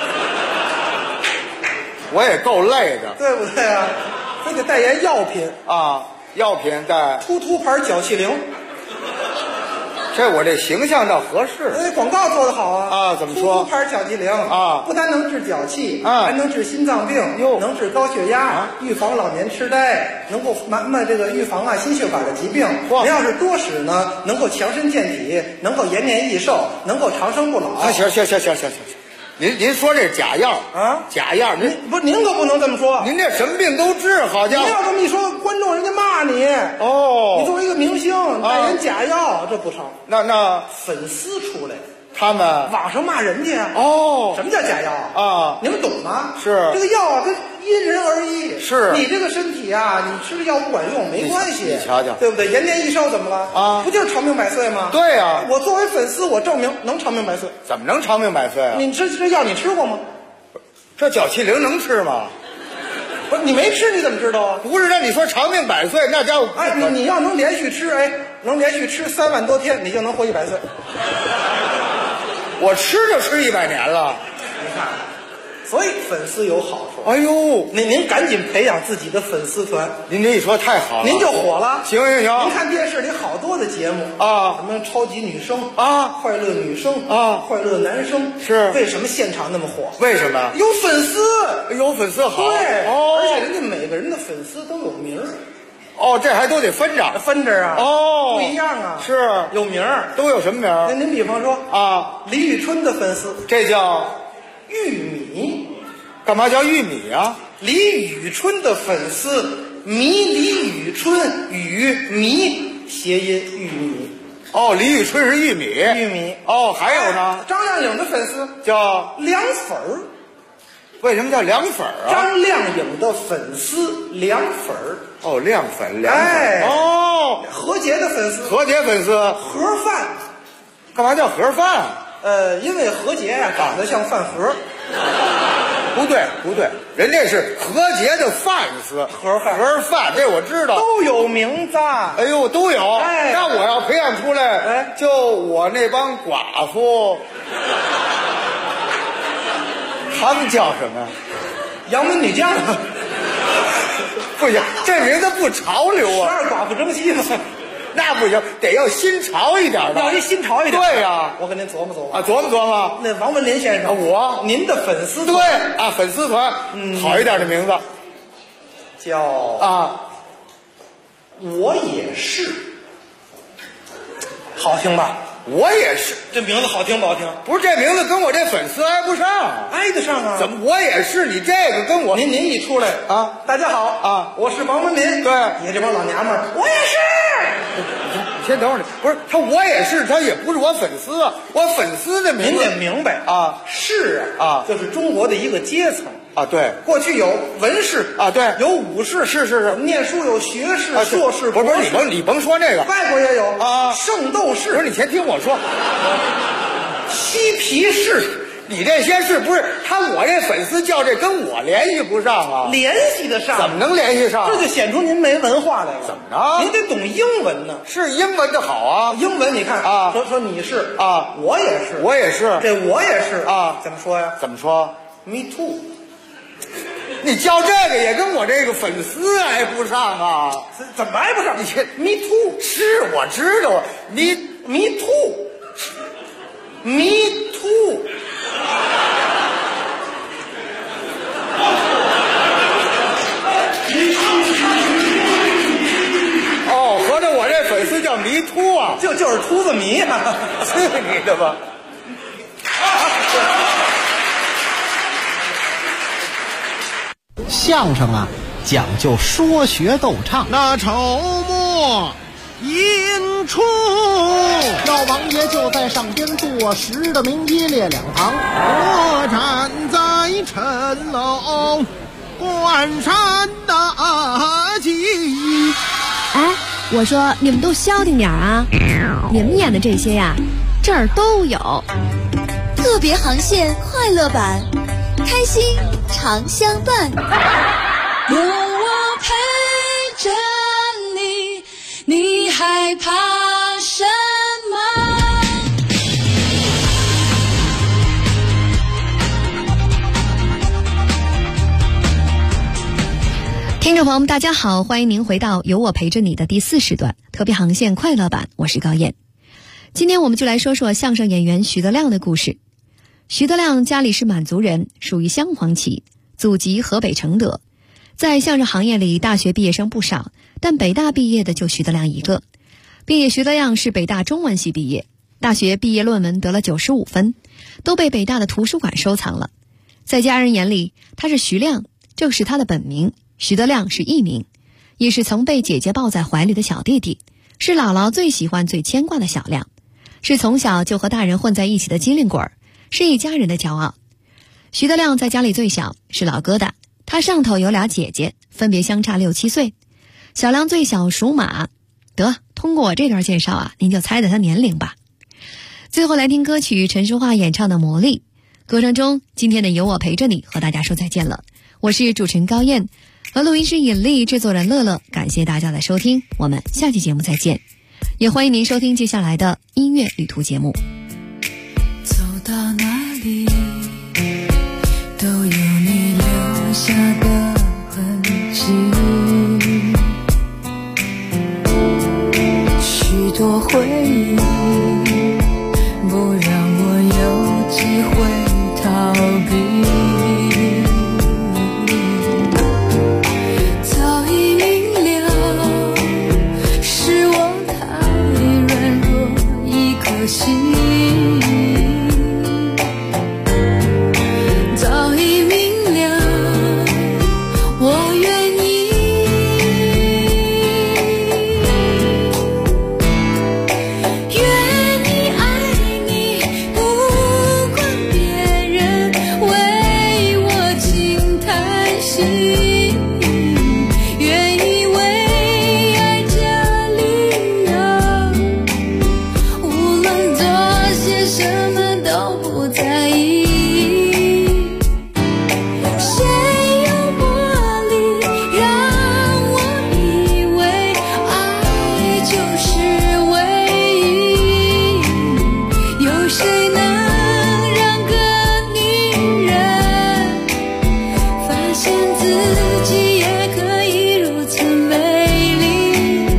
我也够累的， 对不对啊？非得代言药品啊，药品带突突牌脚气灵， 这我这形象倒合适。 广告做得好啊！ 啊，怎么说？ 牌角鸡灵啊， 不但能治脚气， 还能治心脏病，能治高血压，预防老年痴呆，能够这个预防心血管的疾病。您要是多使呢，能够强身健体，能够延年益寿，能够长生不老。 行，您说这假药啊？假药， 您可不能这么说。 您这什么病都治，好家伙！ 您要这么一说，观众人家骂你。你作为一个明星，代言假药，这不成。 那粉丝出来， 他们网上骂人家。什么叫假药啊？ 你们懂吗？ 是这个药啊，跟因人而异。 是你这个身体啊，你吃的药不管用没关系。 你瞧瞧， 对不对？延年益寿怎么了啊？不就是长命百岁吗？ 对呀。 我作为粉丝，我证明能长命百岁。 怎么能长命百岁啊？ 你这药你吃过吗？ 这脚气灵能吃吗？ 不是你没吃你怎么知道啊？ 不是，那你说长命百岁，那家伙你要能连续吃，能连续吃3万多天，你就能活100岁。 我吃就吃100年了， 你看，所以粉丝有好处。 哎呦， 您赶紧培养自己的粉丝团。 您这一说太好了， 您就火了。 行， 您看电视里好多的节目啊，什么超级女声啊，快乐女声啊，快乐男声， 是为什么现场那么火？ 为什么？ 有粉丝， 有粉丝好。 对， 而且人家每个人的粉丝都有名儿。 这还都得分着啊！不一样啊！ 是有名儿， 都有什么名儿？ 您比方说啊， 李宇春的粉丝， 这叫玉米。 干嘛叫玉米啊？ 李宇春的粉丝迷李宇春，与迷谐音玉米。 李宇春是玉米。还有呢？ 张靓颖的粉丝叫凉粉儿。 为什么叫凉粉啊？ 张靓颖的粉丝凉粉儿。 凉粉。 何洁的粉丝。 何洁粉丝盒饭。 干嘛叫盒饭？ 因为何洁呀长得像饭盒。 不对，人家是何洁的饭丝，盒饭，这我知道， 都有名字。 哎呦，都有。那我要培养出来，就我那帮寡妇，他们叫什么？ 杨门女将。 不行，这名字不潮流啊。 12寡妇征西嘛。 那不行，得要新潮一点的。 要一新潮一点。 对呀， 我跟您琢磨琢磨。 那王文林先生，您的粉丝团。 对粉丝团，好一点的名字， 叫我也是，好听吧？ 我也是， 这名字好听不好听？ 不是，这名字跟我这粉丝挨不上。 挨得上啊？ 怎么我也是？你这个跟我您一出来啊，大家好啊，我是王文林。 对， 你这帮老娘们儿，我也是。 你先等会儿，不是他，我也是，他也不是我粉丝啊，我粉丝的名字。 您得明白啊，士就是中国的一个阶层啊。对， 过去有文士啊，对， 有武士， 是， 念书有学士、硕士、 不是你甭说这个， 外国也有啊， 圣斗士。 不是，你先听我说， 嬉皮士。 你这些是不是我这粉丝叫这跟我联系不上啊？ 联系得上？ 怎么能联系上？ 这就显出您没文化来了。 怎么着？ 您得懂英文呢。 是英文的好啊。 英文你看啊，说你是啊，我也是， 我也是， 这我也是啊， 怎么说呀？ 怎么说 ？Me too。 你叫这个也跟我这个粉丝挨不上啊？ 怎么挨不上？ 你Me too 是我知道，你 Me too。Me too。 合着我这粉丝叫迷秃啊， 就是秃子迷啊， 是你的吧？ 相声啊，讲究说学逗唱。 那筹末引出， 老王爷就在上边坐实的名一列两旁， 我站在城楼关山大吉。 哎，我说你们都消停点啊！你们演的这些呀，这儿都有。 特别航线快乐版，开心常相伴。 有我陪着你，你害怕什么？ 听众朋友们大家好，欢迎您回到有我陪着你的第4时段特别航线快乐版，我是高燕。 今天我们就来说说相声演员徐德亮的故事。徐德亮家里是满族人，属于镶黄旗，祖籍河北承德。在相声行业里，大学毕业生不少，但北大毕业的就徐德亮一个。并且徐德亮是北大中文系毕业，大学毕业论文得了95分，都被北大的图书馆收藏了。在家人眼里，他是徐亮，这是他的本名，徐德亮是艺名，也是曾被姐姐抱在怀里的小弟弟，是姥姥最喜欢最牵挂的小亮，是从小就和大人混在一起的机灵鬼儿，是一家人的骄傲。徐德亮在家里最小，是老疙瘩，他上头有俩姐姐，分别相差6、7岁。小亮最小属马，通过我这段介绍啊，您就猜猜他年龄吧。最后来听歌曲陈淑桦演唱的《魔力》。歌声中，今天的有我陪着你和大家说再见了。我是主持人高燕，和录音师尹丽，制作人乐乐，感谢大家的收听，我们下期节目再见。也欢迎您收听接下来的音乐旅途节目。 走到哪里都有你留下的痕迹，许多回忆不让我有机会逃避，早已明了是我太软弱一颗心，早已明了我愿意，愿意爱你，不管别人为我轻叹息，愿意为爱加理由，无论做些什么都不在意。谁有魔力让我以为爱就是唯一？有谁能让个女人发现自己也可以如此美丽？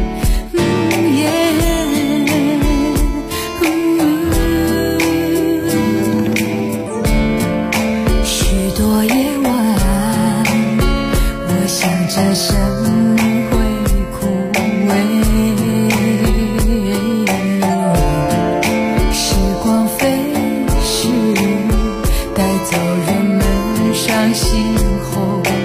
许多夜晚，我想着生会枯萎，时光飞逝，带走人们伤心后